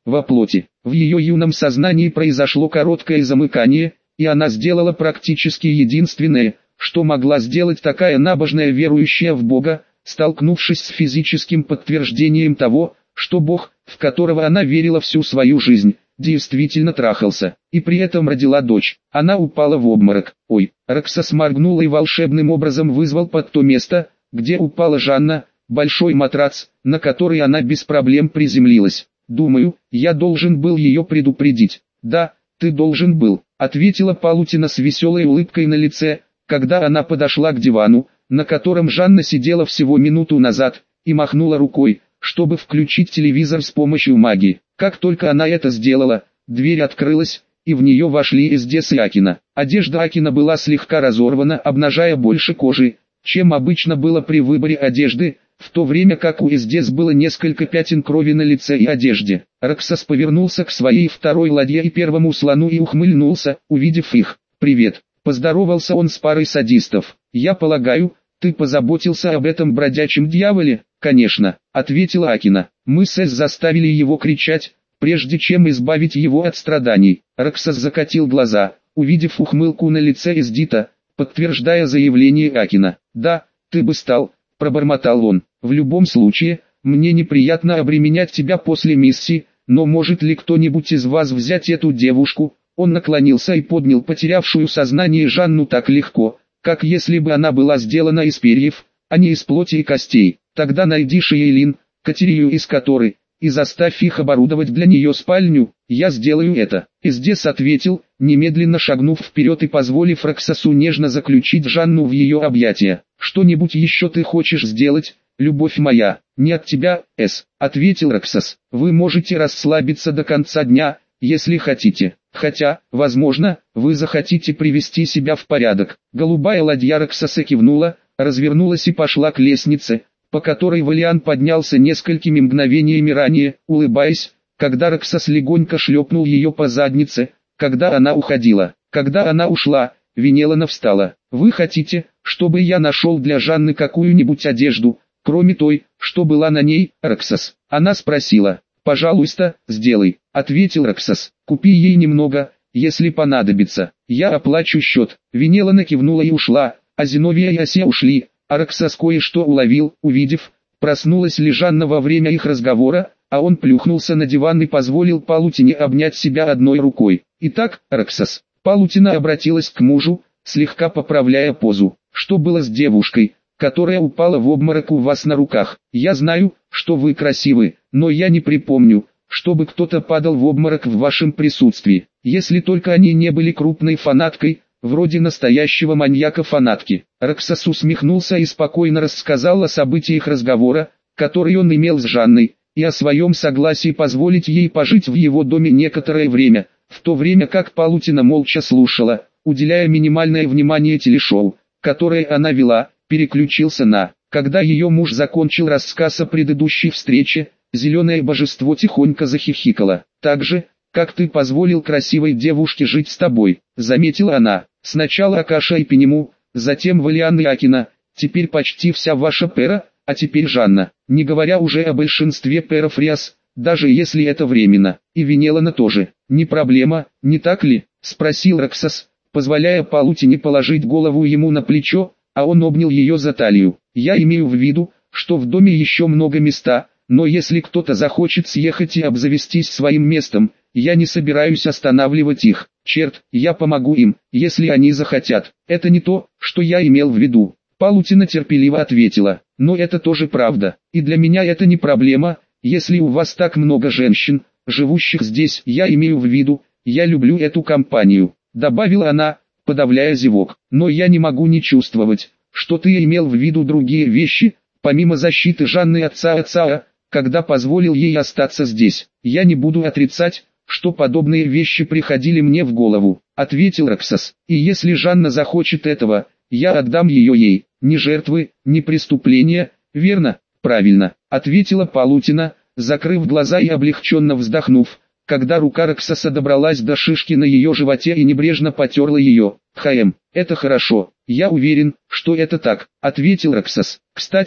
во плоти. В ее юном сознании произошло короткое замыкание, и она сделала практически единственное, что могла сделать такая набожная верующая в Бога, столкнувшись с физическим подтверждением того, что Бог, в которого она верила всю свою жизнь, действительно трахался, и при этом родила дочь. Она упала в обморок. Ой, Роксас моргнул и волшебным образом вызвал под то место, где упала Жанна, большой матрац, на который она без проблем приземлилась. «Думаю, я должен был ее предупредить». «Да, ты должен был», — ответила Палутина с веселой улыбкой на лице, когда она подошла к дивану, на котором Жанна сидела всего минуту назад, и махнула рукой, чтобы включить телевизор с помощью магии. Как только она это сделала, дверь открылась, и в нее вошли Эздес и Акина. Одежда Акина была слегка разорвана, обнажая больше кожи, чем обычно было при выборе одежды, в то время как у Эздес было несколько пятен крови на лице и одежде. Роксас повернулся к своей второй ладье и первому слону и ухмыльнулся, увидев их. «Привет», — поздоровался он с парой садистов. «Я полагаю, ты позаботился об этом бродячем дьяволе?» «Конечно», — ответила Акина. «Мы с Эс заставили его кричать, прежде чем избавить его от страданий». Роксас закатил глаза, увидев ухмылку на лице Эздита, подтверждая заявление Акина. «Да, ты бы стал», — пробормотал он. «В любом случае, мне неприятно обременять тебя после миссии, но может ли кто-нибудь из вас взять эту девушку?» Он наклонился и поднял потерявшую сознание Жанну так легко, как если бы она была сделана из перьев, а не из плоти и костей. «Тогда найди Шиейлин, Катерию из которой, и заставь их оборудовать для нее спальню, я сделаю это». Эздес ответил, немедленно шагнув вперед и позволив Роксасу нежно заключить Жанну в ее объятия. «Что-нибудь еще ты хочешь сделать, любовь моя?» «Не от тебя, Эс», — ответил Роксас. «Вы можете расслабиться до конца дня, если хотите. Хотя, возможно, вы захотите привести себя в порядок». Голубая ладья Роксаса кивнула, развернулась и пошла к лестнице, по которой Валиан поднялся несколькими мгновениями ранее, улыбаясь, когда Роксас легонько шлепнул ее по заднице, когда она уходила. Когда она ушла, Венелана встала. «Вы хотите, чтобы я нашел для Жанны какую-нибудь одежду, кроме той, что была на ней, Роксас?» Она спросила. «Пожалуйста, сделай», — ответил Роксас. «Купи ей немного, если понадобится. Я оплачу счет». Венелана кивнула и ушла, а Зиновия и Ося ушли, а Роксас кое-что уловил, увидев, проснулась ли Жанна во время их разговора, а он плюхнулся на диван и позволил Палутине обнять себя одной рукой. «Итак, Роксас». Палутина обратилась к мужу, слегка поправляя позу. «Что было с девушкой, которая упала в обморок у вас на руках? Я знаю, что вы красивы, но я не припомню, чтобы кто-то падал в обморок в вашем присутствии, если только они не были крупной фанаткой, вроде настоящего маньяка-фанатки». Роксас усмехнулся и спокойно рассказал о событиях разговора, который он имел с Жанной, и о своем согласии позволить ей пожить в его доме некоторое время, в то время как Палутина молча слушала, уделяя минимальное внимание телешоу, которое она вела. Переключился на. Когда ее муж закончил рассказ о предыдущей встрече, зеленое божество тихонько захихикало. «Так же, как ты позволил красивой девушке жить с тобой», — заметила она. «Сначала Акаша и Пенему, затем Валиан и Акина, теперь почти вся ваша пера, а теперь Жанна, не говоря уже о большинстве перов Риас, даже если это временно, и Венелана тоже. Не проблема, не так ли?» — спросил Роксас, позволяя Палутине положить голову ему на плечо, а он обнял ее за талию. «Я имею в виду, что в доме еще много места, но если кто-то захочет съехать и обзавестись своим местом, я не собираюсь останавливать их. Черт, я помогу им, если они захотят. Это не то, что я имел в виду». Палутина терпеливо ответила. «Но это тоже правда, и для меня это не проблема, если у вас так много женщин, живущих здесь. Я имею в виду, я люблю эту компанию», — добавила она, подавляя зевок. «Но я не могу не чувствовать, что ты имел в виду другие вещи, помимо защиты Жанны отца, когда позволил ей остаться здесь. Я не буду отрицать, что подобные вещи приходили мне в голову», — ответил Роксас. «И если Жанна захочет этого, я отдам ее ей. Ни жертвы, ни преступления, верно?» «Правильно», — ответила Палутина, закрыв глаза и облегченно вздохнув, когда рука Роксаса добралась до шишки на ее животе и небрежно потерла ее. «Это хорошо, я уверен, что это так», — ответил Роксас. «Кстати,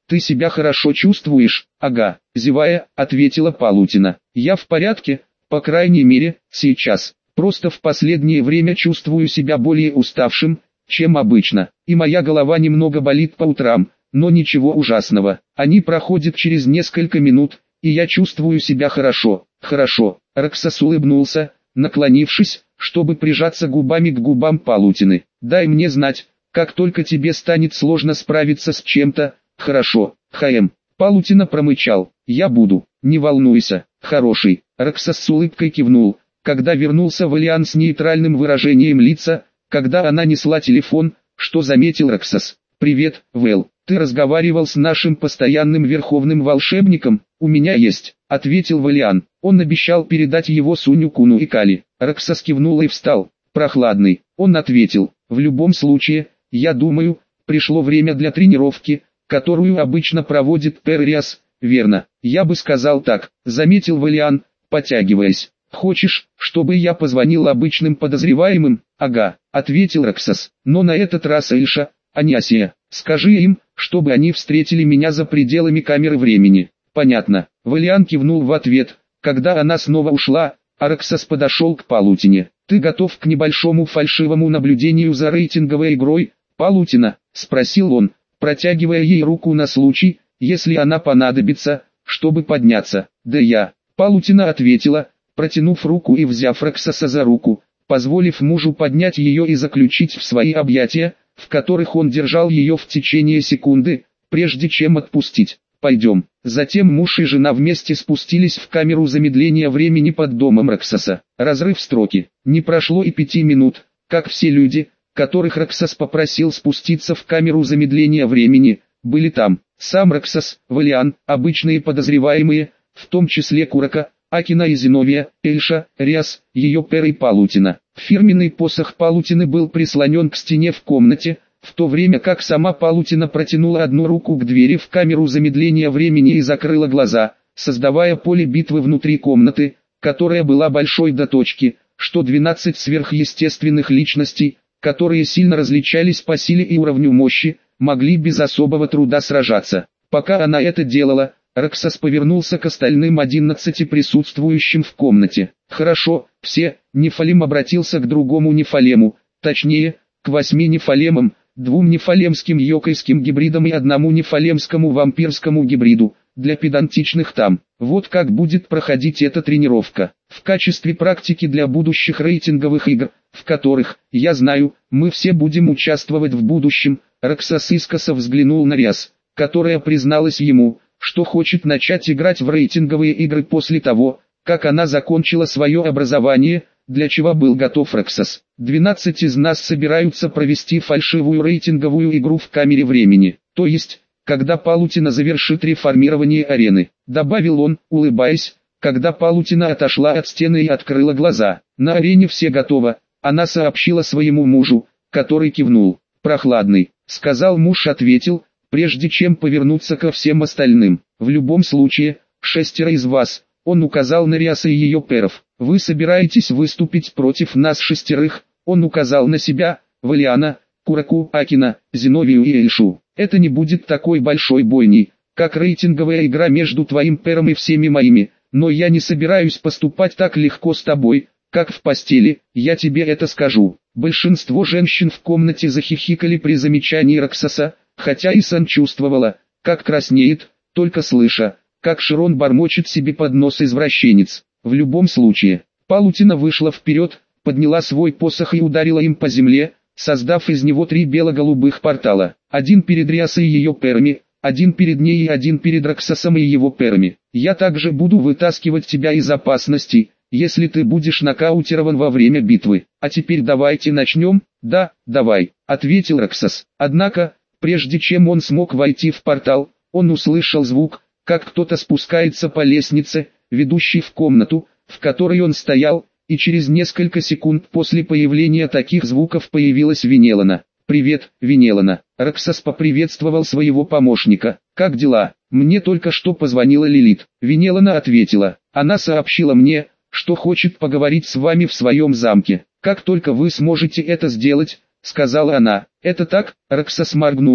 Ты себя хорошо чувствуешь? Ага, зевая, ответила Палутина. Я в порядке, по крайней мере, сейчас. Просто в последнее время чувствую себя более уставшим, чем обычно, и моя голова немного болит по утрам, но ничего ужасного. Они проходят через несколько минут, и я чувствую себя хорошо. Хорошо. Роксос улыбнулся, наклонившись, чтобы прижаться губами к губам Палутины. Дай мне знать, как только тебе станет сложно справиться с чем-то. Хорошо, Хаэм. Палутина промычал. Я буду. Не волнуйся, хороший. Роксос с улыбкой кивнул, когда вернулся Валиан с нейтральным выражением лица, когда она несла телефон, что заметил Роксос. «Привет, Вэл, ты разговаривал с нашим постоянным верховным волшебником?» «У меня есть», — ответил Валиан. Он обещал передать его Суню Куну и Кали. Роксос кивнул и встал. «Прохладный», — он ответил. «В любом случае, я думаю, пришло время для тренировки, которую обычно проводит Перриас, верно?» «Я бы сказал так», — заметил Валиан, потягиваясь. «Хочешь, чтобы я позвонил обычным подозреваемым?» «Ага», — ответил Роксос. «Но на этот раз Эльша, а не Асия. Скажи им, чтобы они встретили меня за пределами камеры времени». «Понятно». Валиан кивнул в ответ, когда она снова ушла, а Роксос подошел к Палутине. «Ты готов к небольшому фальшивому наблюдению за рейтинговой игрой, Палутина?» — спросил он, протягивая ей руку на случай, если она понадобится, чтобы подняться. «Да я». Палутина ответила, протянув руку и взяв Роксоса за руку, позволив мужу поднять ее и заключить в свои объятия, в которых он держал ее в течение секунды, прежде чем отпустить. «Пойдем». Затем муж и жена вместе спустились в камеру замедления времени под домом Роксоса. Разрыв строки. Не прошло и 5 минут, как все люди, которых Роксос попросил спуститься в камеру замедления времени, были там. Сам Роксос, Валиан, обычные подозреваемые, в том числе Курака, Акина и Зиновия, Эльша, Риас, ее Пер и Палутина. Фирменный посох Палутины был прислонен к стене в комнате, в то время как сама Палутина протянула одну руку к двери в камеру замедления времени и закрыла глаза, создавая поле битвы внутри комнаты, которая была большой до точки, что 12 сверхъестественных личностей, которые сильно различались по силе и уровню мощи, могли без особого труда сражаться. Пока она это делала, Роксос повернулся к остальным 11 присутствующим в комнате. «Хорошо, все», Нефалим обратился к другому Нефалему, точнее, к 8 Нефалемам, 2 нефалемским йокойским гибридам и 1 нефалемскому вампирскому гибриду, для педантичных там. Вот как будет проходить эта тренировка. В качестве практики для будущих рейтинговых игр, в которых, я знаю, мы все будем участвовать в будущем. Роксос искоса взглянул на Риас, которая призналась ему, что хочет начать играть в рейтинговые игры после того, как она закончила свое образование, для чего был готов Роксос. 12 из нас собираются провести фальшивую рейтинговую игру в камере времени, то есть, когда Палутина завершит реформирование арены, добавил он, улыбаясь, когда Палутина отошла от стены и открыла глаза. На арене все готово, она сообщила своему мужу, который кивнул. «Прохладный», сказал муж, ответил, прежде чем повернуться ко всем остальным. «В любом случае, 6 из вас», он указал на Риаса и ее перов. «Вы собираетесь выступить против нас 6, он указал на себя, Валиана, Кураку, Акина, Зиновию и Эльшу. «Это не будет такой большой бойней, как рейтинговая игра между твоим пером и всеми моими, но я не собираюсь поступать так легко с тобой, как в постели, я тебе это скажу». Большинство женщин в комнате захихикали при замечании Роксоса, хотя Исан чувствовала, как краснеет, только слыша, как Широн бормочет себе под нос извращенец. В любом случае, Палутина вышла вперед, подняла свой посох и ударила им по земле, создав из него 3 бело-голубых портала. Один перед Риасой и ее перами, один перед ней и один перед Роксосом и его перами. «Я также буду вытаскивать тебя из опасности, если ты будешь нокаутирован во время битвы. А теперь давайте начнем». «Да, давай», ответил Роксос. Однако, прежде чем он смог войти в портал, он услышал звук, как кто-то спускается по лестнице, ведущей в комнату, в которой он стоял, и через несколько секунд после появления таких звуков появилась Венелана. «Привет, Венелана». Роксос поприветствовал своего помощника. «Как дела? Мне только что позвонила Лилит». Венелана ответила. «Она сообщила мне, что хочет поговорить с вами в своем замке. Как только вы сможете это сделать», сказала она. «Это так?» Роксос моргнул,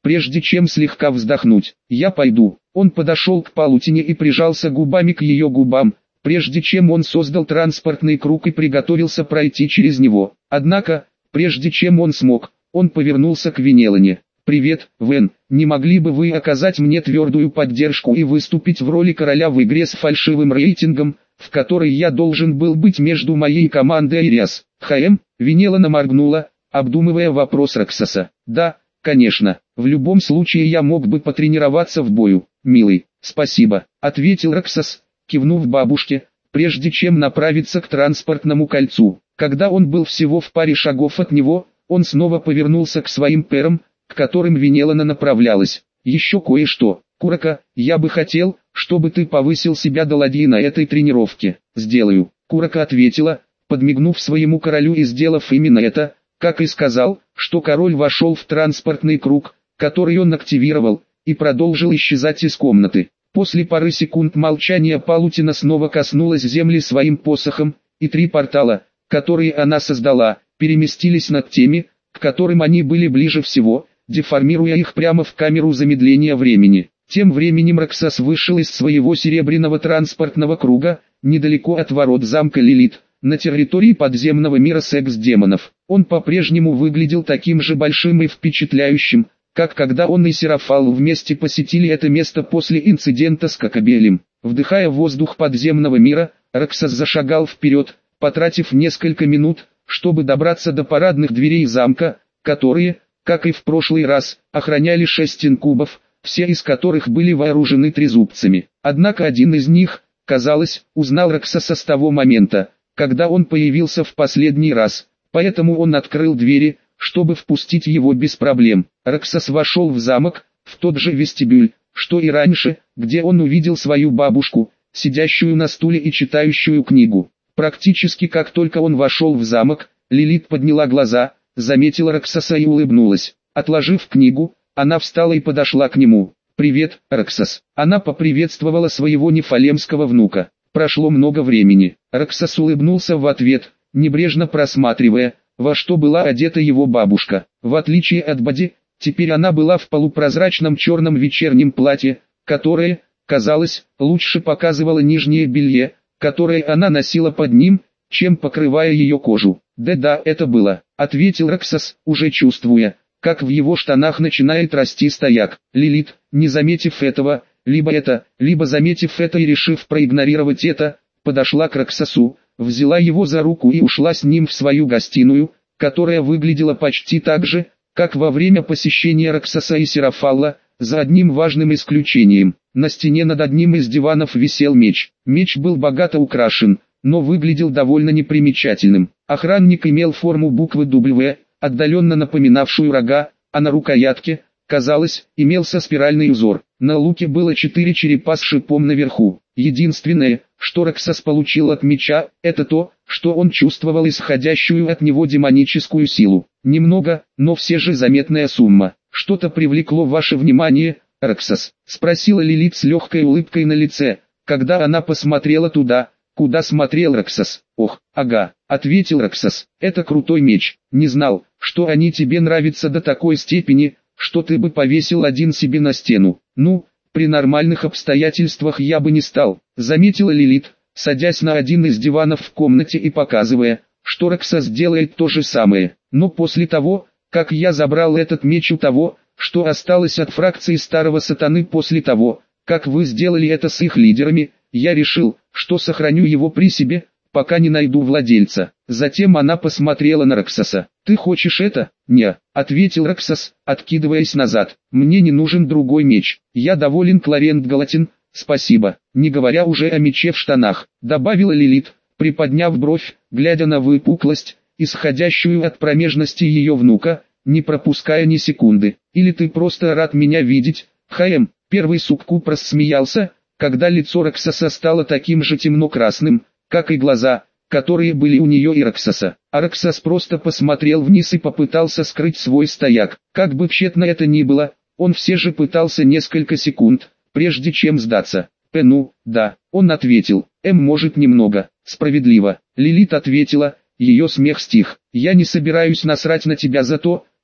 прежде чем слегка вздохнуть. «Я пойду». Он подошел к палутине и прижался губами к ее губам, прежде чем он создал транспортный круг и приготовился пройти через него. Однако, прежде чем он смог, он повернулся к Венелане. «Привет, Вен, не могли бы вы оказать мне твердую поддержку и выступить в роли короля в игре с фальшивым рейтингом, в которой я должен был быть между моей командой и Риас?» Венелана моргнула, обдумывая вопрос Роксоса. «Да, конечно, в любом случае я мог бы потренироваться в бою, милый». «Спасибо», — ответил Роксос, кивнув бабушке, прежде чем направиться к транспортному кольцу. Когда он был всего в паре шагов от него, он снова повернулся к своим перам, к которым Венелана направлялась. «Еще кое-что, Курака, я бы хотел, чтобы ты повысил себя до ладьи на этой тренировке». «Сделаю», — Курака ответила, подмигнув своему королю и сделав именно это, как и сказал, что король вошел в транспортный круг, который он активировал, и продолжил исчезать из комнаты. После пары секунд молчания палутина снова коснулась земли своим посохом, и 3 портала, которые она создала, переместились над теми, к которым они были ближе всего, деформируя их прямо в камеру замедления времени. Тем временем Роксос вышел из своего серебряного транспортного круга, недалеко от ворот замка Лилит, на территории подземного мира секс-демонов. Он по-прежнему выглядел таким же большим и впечатляющим, как когда он и Серафал вместе посетили это место после инцидента с Кокобелем. Вдыхая воздух подземного мира, Роксос зашагал вперед, потратив несколько минут, чтобы добраться до парадных дверей замка, которые, как и в прошлый раз, охраняли 6 инкубов, все из которых были вооружены трезубцами. Однако один из них, казалось, узнал Роксоса с того момента, когда он появился в последний раз, поэтому он открыл двери, чтобы впустить его без проблем. Роксос вошел в замок, в тот же вестибюль, что и раньше, где он увидел свою бабушку, сидящую на стуле и читающую книгу. Практически как только он вошел в замок, Лилит подняла глаза, заметила Роксоса и улыбнулась. Отложив книгу, она встала и подошла к нему. «Привет, Роксос». Она поприветствовала своего нефалемского внука. Прошло много времени. Роксос улыбнулся в ответ, небрежно просматривая, во что была одета его бабушка. В отличие от Бади, теперь она была в полупрозрачном черном вечернем платье, которое, казалось, лучше показывало нижнее белье, которое она носила под ним, чем покрывая ее кожу. «Да, это было», — ответил Роксос, уже чувствуя, как в его штанах начинает расти стояк. Лилит, не заметив этого, либо заметив это и решив проигнорировать это, подошла к Роксосу, взяла его за руку и ушла с ним в свою гостиную, которая выглядела почти так же, как во время посещения Роксоса и Серафалла, за одним важным исключением. На стене над одним из диванов висел меч. Меч был богато украшен, но выглядел довольно непримечательным. Охранник имел форму буквы W, отдаленно напоминавшую рога, а на рукоятке, казалось, имелся спиральный узор. На луке было 4 черепа с шипом наверху. Единственное, что Роксос получил от меча, это то, что он чувствовал исходящую от него демоническую силу. Немного, но все же заметная сумма. «Что-то привлекло ваше внимание, Роксос?» — спросила Лилит с легкой улыбкой на лице, когда она посмотрела туда, куда смотрел Роксос. «Ох, ага», — ответил Роксос, — «это крутой меч. Не знал, что они тебе нравятся до такой степени, что ты бы повесил один себе на стену. Ну, при нормальных обстоятельствах я бы не стал», — заметила Лилит, садясь на один из диванов в комнате и показывая, что Роксос делает то же самое. «Но после того, как я забрал этот меч у того, что осталось от фракции Старого Сатаны после того, как вы сделали это с их лидерами, я решил, что сохраню его при себе, пока не найду владельца». Затем она посмотрела на Роксоса. «Ты хочешь это?» «Не», — ответил Роксос, откидываясь назад. «Мне не нужен другой меч. Я доволен, Кларент Галатин, спасибо, не говоря уже о мече в штанах», — добавила Лилит, приподняв бровь, глядя на выпуклость, исходящую от промежности ее внука, не пропуская ни секунды. «Или ты просто рад меня видеть?» Первый суккуб рассмеялся, когда лицо Роксоса стало таким же темно-красным, как и глаза, которые были у нее и Роксоса. А Роксос просто посмотрел вниз и попытался скрыть свой стояк. Как бы тщетно это ни было, он все же пытался несколько секунд, прежде чем сдаться. «Ну, да», — он ответил, «может немного». «Справедливо», — Лилит ответила, ее смех стих. «Я не собираюсь насрать на тебя за то,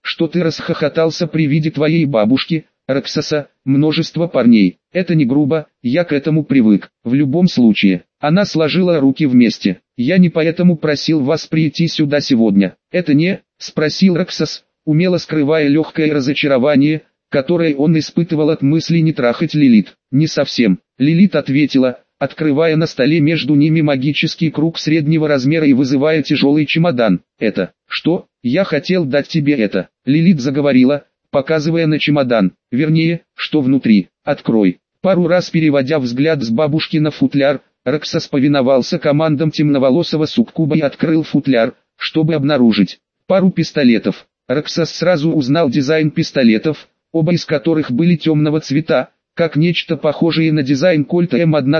что ты расхохотался при виде твоей бабушки, Роксоса, множество парней. Это не грубо, я к этому привык. В любом случае, она сложила руки вместе. Я не поэтому просил вас прийти сюда сегодня. Это не, спросил Роксос, умело скрывая легкое разочарование, которое он испытывал от мысли не трахать Лилит. Не совсем. Лилит ответила, открывая на столе между ними магический круг среднего размера и вызывая тяжелый чемодан. Это, что? Я хотел дать тебе это. Лилит заговорила, показывая на чемодан, вернее, что внутри. Открой. Пару раз переводя взгляд с бабушки на футляр, Роксос повиновался командам темноволосого суккуба и открыл футляр, чтобы обнаружить пару пистолетов. Роксос сразу узнал дизайн пистолетов, оба из которых были темного цвета, как нечто похожее на дизайн Кольта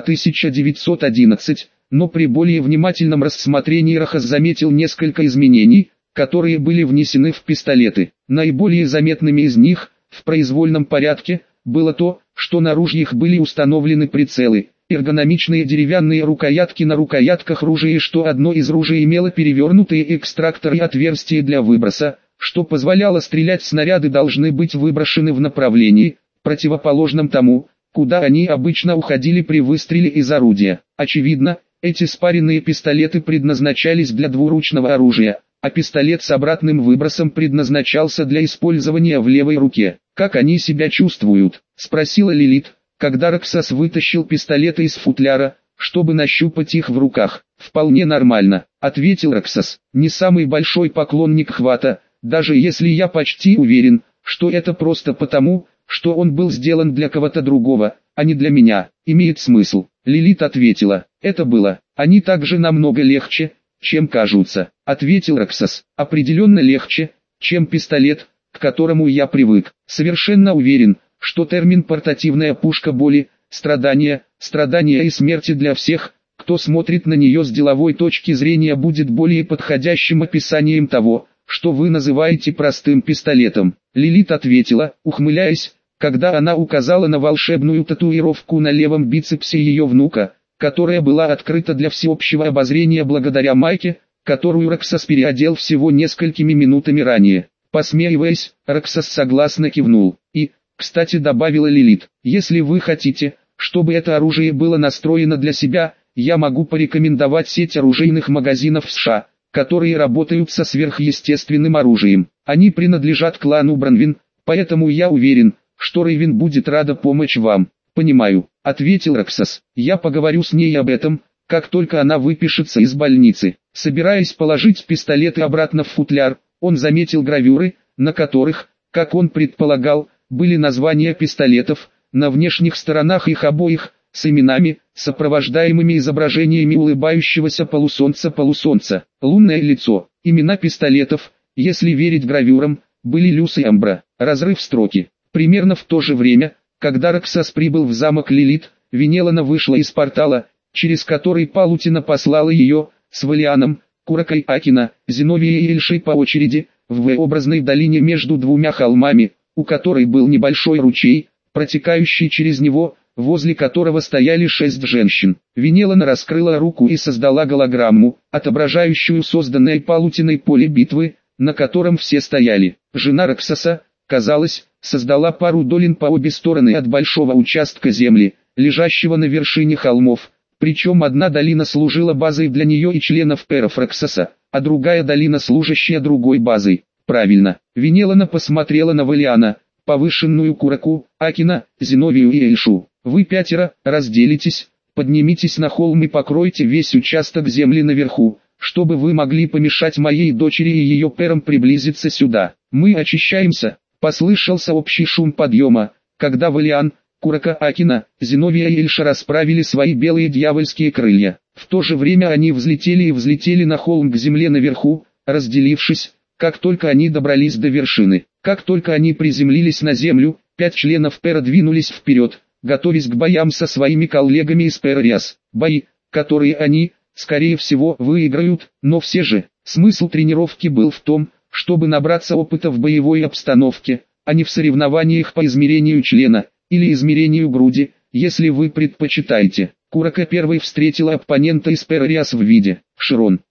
М1911, но при более внимательном рассмотрении Роксос заметил несколько изменений, которые были внесены в пистолеты. Наиболее заметными из них, в произвольном порядке, было то, что на ружьях были установлены прицелы, эргономичные деревянные рукоятки на рукоятках ружей, и что одно из ружей имело перевернутые экстракторы и отверстия для выброса, что позволяло стрелять. Снаряды должны быть выброшены в направлении, противоположном тому, куда они обычно уходили при выстреле из орудия. Очевидно, эти спаренные пистолеты предназначались для двуручного оружия, а пистолет с обратным выбросом предназначался для использования в левой руке. «Как они себя чувствуют?» – спросила Лилит, когда Роксос вытащил пистолеты из футляра, чтобы нащупать их в руках. «Вполне нормально», – ответил Роксос. «Не самый большой поклонник хвата, даже если я почти уверен, что это просто потому, что он был сделан для кого-то другого, а не для меня. Имеет смысл». Лилит ответила, «Это было. Они также намного легче, чем кажутся», — ответил Роксос. «Определенно легче, чем пистолет, к которому я привык. Совершенно уверен, что термин «портативная пушка боли», страдания и смерти для всех, кто смотрит на нее с деловой точки зрения, будет более подходящим описанием того, что вы называете простым пистолетом». Лилит ответила, ухмыляясь, когда она указала на волшебную татуировку на левом бицепсе ее внука, которая была открыта для всеобщего обозрения благодаря майке, которую Роксос переодел всего несколькими минутами ранее. Посмеиваясь, Роксос согласно кивнул. «И, кстати», добавила Лилит, «если вы хотите, чтобы это оружие было настроено для себя, я могу порекомендовать сеть оружейных магазинов в США, которые работают со сверхъестественным оружием. Они принадлежат клану Бранвин, поэтому я уверен, что Рейвен будет рада помочь вам». «Понимаю», — ответил Роксос. «Я поговорю с ней об этом, как только она выпишется из больницы». Собираясь положить пистолеты обратно в футляр, он заметил гравюры, на которых, как он предполагал, были названия пистолетов, на внешних сторонах их обоих, с именами, сопровождаемыми изображениями улыбающегося полусолнца. Лунное лицо. Имена пистолетов, если верить гравюрам, были Люс и Амбра. Разрыв строки. Примерно в то же время, когда Роксос прибыл в замок Лилит, Венелана вышла из портала, через который Палутина послала ее, с Валианом, Куракой Акина, Зиновией и Эльшей по очереди, в V-образной долине между двумя холмами, у которой был небольшой ручей, протекающий через него, возле которого стояли 6 женщин. Венелана раскрыла руку и создала голограмму, отображающую созданное Палутиной поле битвы, на котором все стояли. Жена Роксоса, казалось, создала пару долин по обе стороны от большого участка земли, лежащего на вершине холмов, причем одна долина служила базой для нее и членов пэров Роксоса, а другая долина, служащая другой базой. Правильно. Венелана посмотрела на Валиана, повышенную Кураку, Акина, Зиновию и Эльшу. «Вы 5 разделитесь, поднимитесь на холм и покройте весь участок земли наверху, чтобы вы могли помешать моей дочери и ее пэрам приблизиться сюда. Мы очищаемся». Послышался общий шум подъема, когда Валиан, Курака Акина, Зиновия и Эльша расправили свои белые дьявольские крылья. В то же время они взлетели на холм к земле наверху, разделившись, как только они добрались до вершины. Как только они приземлились на землю, 5 членов пэра двинулись вперед, готовясь к боям со своими коллегами из пэра Риас. Бои, которые они, скорее всего, выиграют, но все же, смысл тренировки был в том, чтобы набраться опыта в боевой обстановке, а не в соревнованиях по измерению члена, или измерению груди, если вы предпочитаете. Курака первой встретила оппонента из пэра Риас в виде Широн.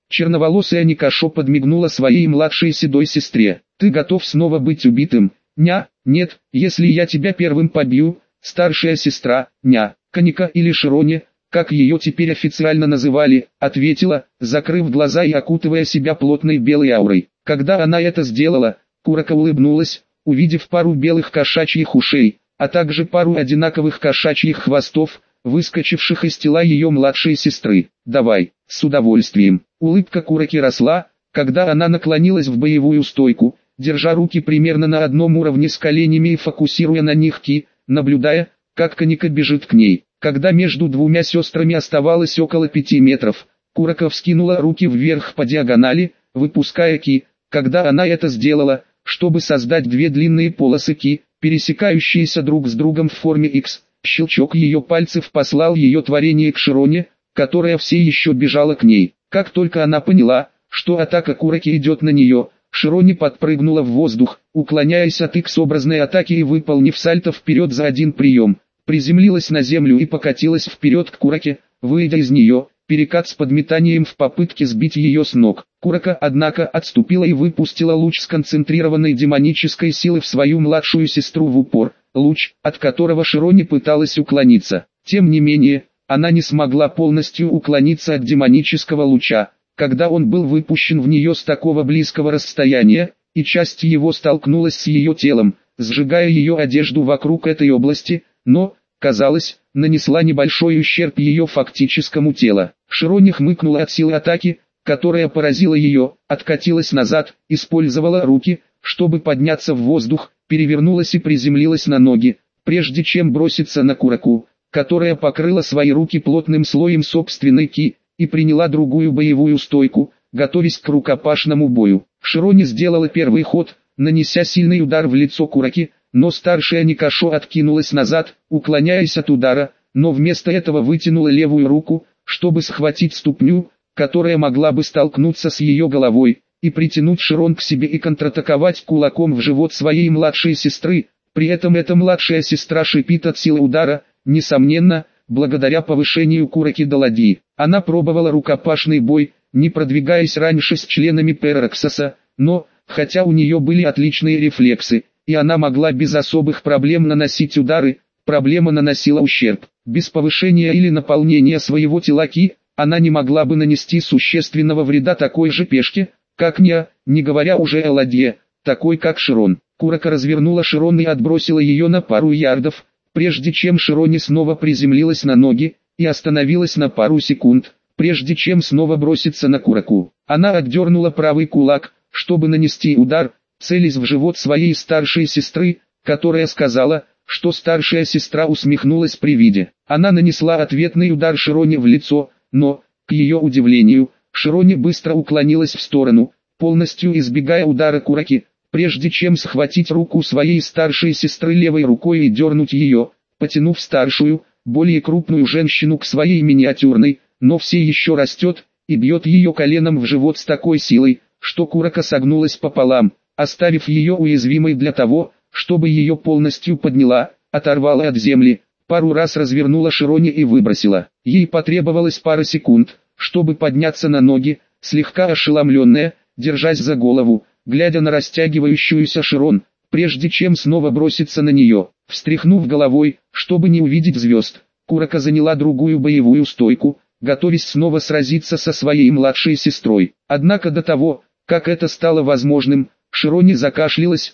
Черноволосая Никашо подмигнула своей младшей седой сестре. «Ты готов снова быть убитым?» Нет, если я тебя первым побью, старшая сестра, Каника или Широне, как ее теперь официально называли, ответила, закрыв глаза и окутывая себя плотной белой аурой. Когда она это сделала, Курако улыбнулась, увидев пару белых кошачьих ушей, а также пару одинаковых кошачьих хвостов, выскочивших из тела ее младшей сестры. «Давай, с удовольствием». Улыбка Кураки росла, когда она наклонилась в боевую стойку, держа руки примерно на одном уровне с коленями и фокусируя на них ки, наблюдая, как Каника бежит к ней. Когда между двумя сестрами оставалось около 5 метров, Курако вскинула руки вверх по диагонали, выпуская ки. Когда она это сделала, чтобы создать две длинные полосы ки, пересекающиеся друг с другом в форме X, щелчок ее пальцев послал ее творение к Широне, которая все еще бежала к ней. Как только она поняла, что атака Кураки идет на нее, Широне подпрыгнула в воздух, уклоняясь от X-образной атаки и выполнив сальто вперед за один прием, приземлилась на землю и покатилась вперед к Кураке, выйдя из нее, перекат с подметанием в попытке сбить ее с ног. Курака, однако, отступила и выпустила луч сконцентрированной демонической силы в свою младшую сестру в упор, луч, от которого Широне пыталась уклониться. Тем не менее, она не смогла полностью уклониться от демонического луча, когда он был выпущен в нее с такого близкого расстояния, и часть его столкнулась с ее телом, сжигая ее одежду вокруг этой области, но, казалось, нанесла небольшой ущерб ее фактическому телу. Широне хмыкнула от силы атаки, которая поразила ее, откатилась назад, использовала руки, чтобы подняться в воздух, перевернулась и приземлилась на ноги, прежде чем броситься на Кураку, которая покрыла свои руки плотным слоем собственной ки, и приняла другую боевую стойку, готовясь к рукопашному бою. Широне сделала первый ход, нанеся сильный удар в лицо Кураки, но старшая Никашо откинулась назад, уклоняясь от удара, но вместо этого вытянула левую руку, чтобы схватить ступню, которая могла бы столкнуться с ее головой, и притянуть Широн к себе и контратаковать кулаком в живот своей младшей сестры. При этом эта младшая сестра шипит от силы удара, несомненно, благодаря повышению Кураки до ладьи. Она пробовала рукопашный бой, не продвигаясь раньше с членами Перроксоса, но, хотя у нее были отличные рефлексы, и она могла без особых проблем наносить удары, проблема наносила ущерб. Без повышения или наполнения своего тела ки, она не могла бы нанести существенного вреда такой же пешке, как не говоря уже о ладье, такой как Широн. Курака развернула Широн и отбросила ее на пару ярдов, прежде чем Широне снова приземлилась на ноги, и остановилась на пару секунд, прежде чем снова броситься на Кураку. Она отдернула правый кулак, чтобы нанести удар, целясь в живот своей старшей сестры, которая сказала, что старшая сестра усмехнулась при виде. Она нанесла ответный удар Широне в лицо, но, к ее удивлению, Широне быстро уклонилась в сторону, полностью избегая удара Кураки, прежде чем схватить руку своей старшей сестры левой рукой и дернуть ее, потянув старшую, более крупную женщину к своей миниатюрной, но все еще растет, и бьет ее коленом в живот с такой силой, что Курака согнулась пополам, оставив ее уязвимой для того, чтобы ее полностью подняла, оторвала от земли, пару раз развернула Широне и выбросила. Ей потребовалось пара секунд, чтобы подняться на ноги, слегка ошеломленная, держась за голову, глядя на растягивающуюся Широн, прежде чем снова броситься на нее. Встряхнув головой, чтобы не увидеть звезд, Курака заняла другую боевую стойку, готовясь снова сразиться со своей младшей сестрой. Однако до того, как это стало возможным, Широне закашлялась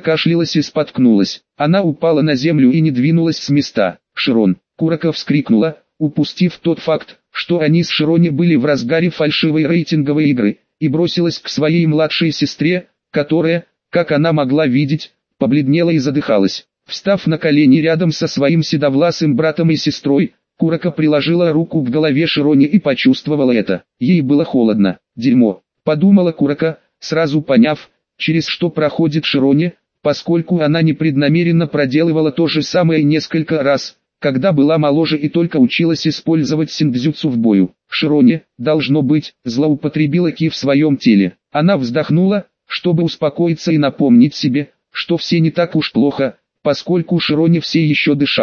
и споткнулась. Она упала на землю и не двинулась с места. «Широн!» Курака вскрикнула, упустив тот факт, что они с Широне были в разгаре фальшивой рейтинговой игры, и бросилась к своей младшей сестре, которая, как она могла видеть, побледнела и задыхалась. Встав на колени рядом со своим седовласым братом и сестрой, Курака приложила руку к голове Широне и почувствовала это. Ей было холодно. «Дерьмо», подумала Курака, сразу поняв, через что проходит Широне, поскольку она непреднамеренно проделывала то же самое несколько раз, когда была моложе и только училась использовать синдзюцу в бою. Широне, должно быть, злоупотребила ки в своем теле. Она вздохнула, чтобы успокоиться и напомнить себе, что все не так уж плохо, поскольку Широне все еще дышала.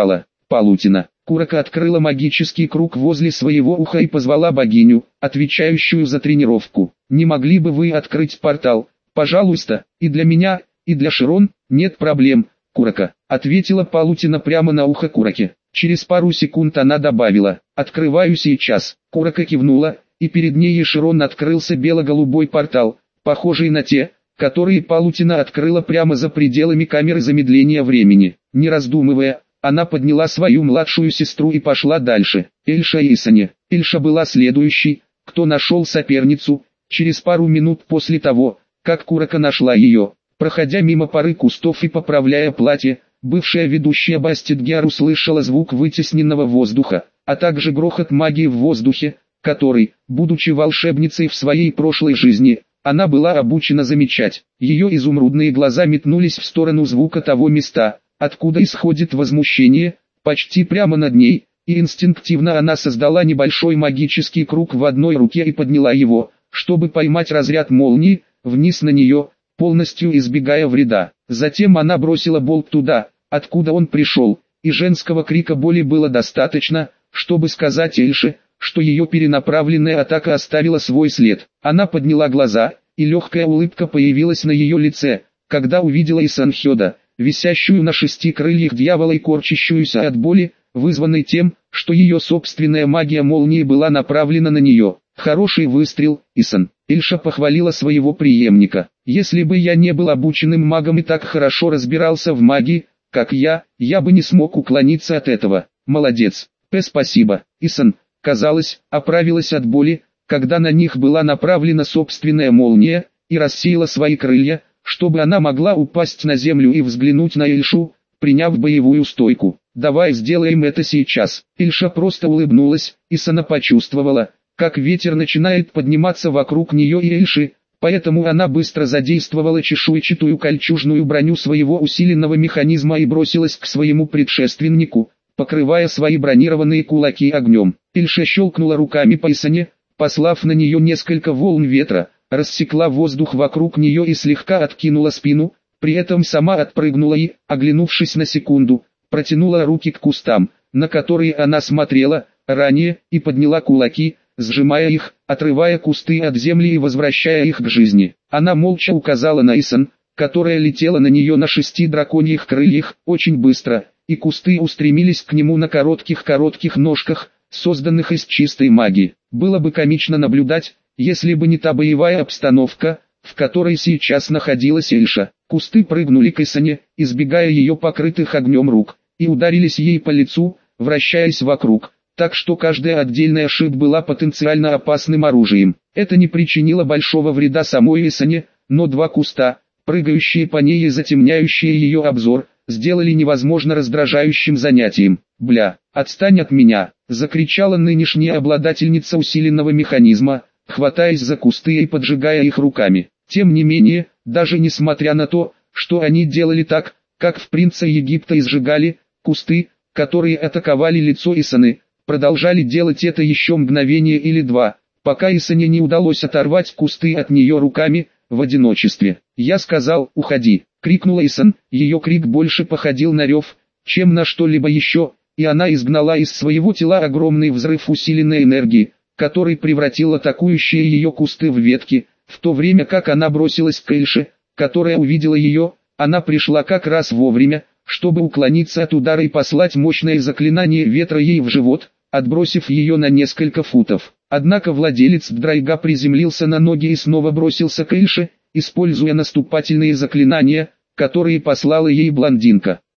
Палутина. Курака открыла магический круг возле своего уха и позвала богиню, отвечающую за тренировку. «Не могли бы вы открыть портал, пожалуйста, и для меня, и для Широн?» «Нет проблем, Курака», ответила Палутина прямо на ухо Кураке. Через пару секунд она добавила: «Открываю сейчас». Курака кивнула, и перед ней и Широн открылся бело-голубой портал, похожий на те, которые Палутина открыла прямо за пределами камеры замедления времени. Не раздумывая, она подняла свою младшую сестру и пошла дальше. Эльша и Исане. Эльша была следующей, кто нашел соперницу, через пару минут после того, как Курака нашла ее. Проходя мимо пары кустов и поправляя платье, бывшая ведущая Бастетгиар услышала звук вытесненного воздуха, а также грохот магии в воздухе, который, будучи волшебницей в своей прошлой жизни, она была обучена замечать. Ее изумрудные глаза метнулись в сторону звука того места, откуда исходит возмущение, почти прямо над ней, и инстинктивно она создала небольшой магический круг в одной руке и подняла его, чтобы поймать разряд молнии, вниз на нее, полностью избегая вреда. Затем она бросила болт туда, откуда он пришел, и женского крика боли было достаточно, чтобы сказать Эльше, что ее перенаправленная атака оставила свой след. Она подняла глаза, и легкая улыбка появилась на ее лице, когда увидела Исанхёда, висящую на 6 крыльях дьявола и корчащуюся от боли, вызванной тем, что ее собственная магия молнии была направлена на нее. «Хороший выстрел, Исан». Эльша похвалила своего преемника. «Если бы я не был обученным магом и так хорошо разбирался в магии, как я бы не смог уклониться от этого. Молодец». Спасибо». Исан, казалось, оправилась от боли, когда на них была направлена собственная молния, и рассеяла свои крылья, чтобы она могла упасть на землю и взглянуть на Эльшу, приняв боевую стойку. «Давай сделаем это сейчас». Эльша просто улыбнулась, Исана почувствовала, как ветер начинает подниматься вокруг нее и Эльши, поэтому она быстро задействовала чешуйчатую кольчужную броню своего усиленного механизма и бросилась к своему предшественнику, покрывая свои бронированные кулаки огнем. Эльша щелкнула руками по Исане, послав на нее несколько волн ветра, рассекла воздух вокруг нее и слегка откинула спину, при этом сама отпрыгнула и, оглянувшись на секунду, протянула руки к кустам, на которые она смотрела ранее, и подняла кулаки, сжимая их, отрывая кусты от земли и возвращая их к жизни. Она молча указала на Исан, которая летела на нее на 6 драконьих крыльях, очень быстро, и кусты устремились к нему на коротких ножках, созданных из чистой магии. Было бы комично наблюдать, если бы не та боевая обстановка, в которой сейчас находилась Эльша. Кусты прыгнули к Исане, избегая ее покрытых огнем рук, и ударились ей по лицу, вращаясь вокруг, так что каждая отдельная шип была потенциально опасным оружием. Это не причинило большого вреда самой Исане, но 2 куста, прыгающие по ней и затемняющие ее обзор, сделали невозможно раздражающим занятием. «Бля, отстань от меня!» — закричала нынешняя обладательница усиленного механизма, хватаясь за кусты и поджигая их руками. Тем не менее, даже несмотря на то, что они делали так, как в «Принца Египта» и сжигали, кусты, которые атаковали лицо Исаны, продолжали делать это еще мгновение или 2, пока Исане не удалось оторвать кусты от нее руками, в одиночестве. «Я сказал, уходи!» — крикнула Исан, ее крик больше походил на рев, чем на что-либо еще, и она изгнала из своего тела огромный взрыв усиленной энергии, который превратил атакующие ее кусты в ветки, в то время как она бросилась к Эльше, которая увидела ее, она пришла как раз вовремя, чтобы уклониться от удара и послать мощное заклинание ветра ей в живот, отбросив ее на несколько футов. Однако владелец Драйга приземлился на ноги и снова бросился к Эльше, используя наступательные заклинания, которые послала ей блондинка.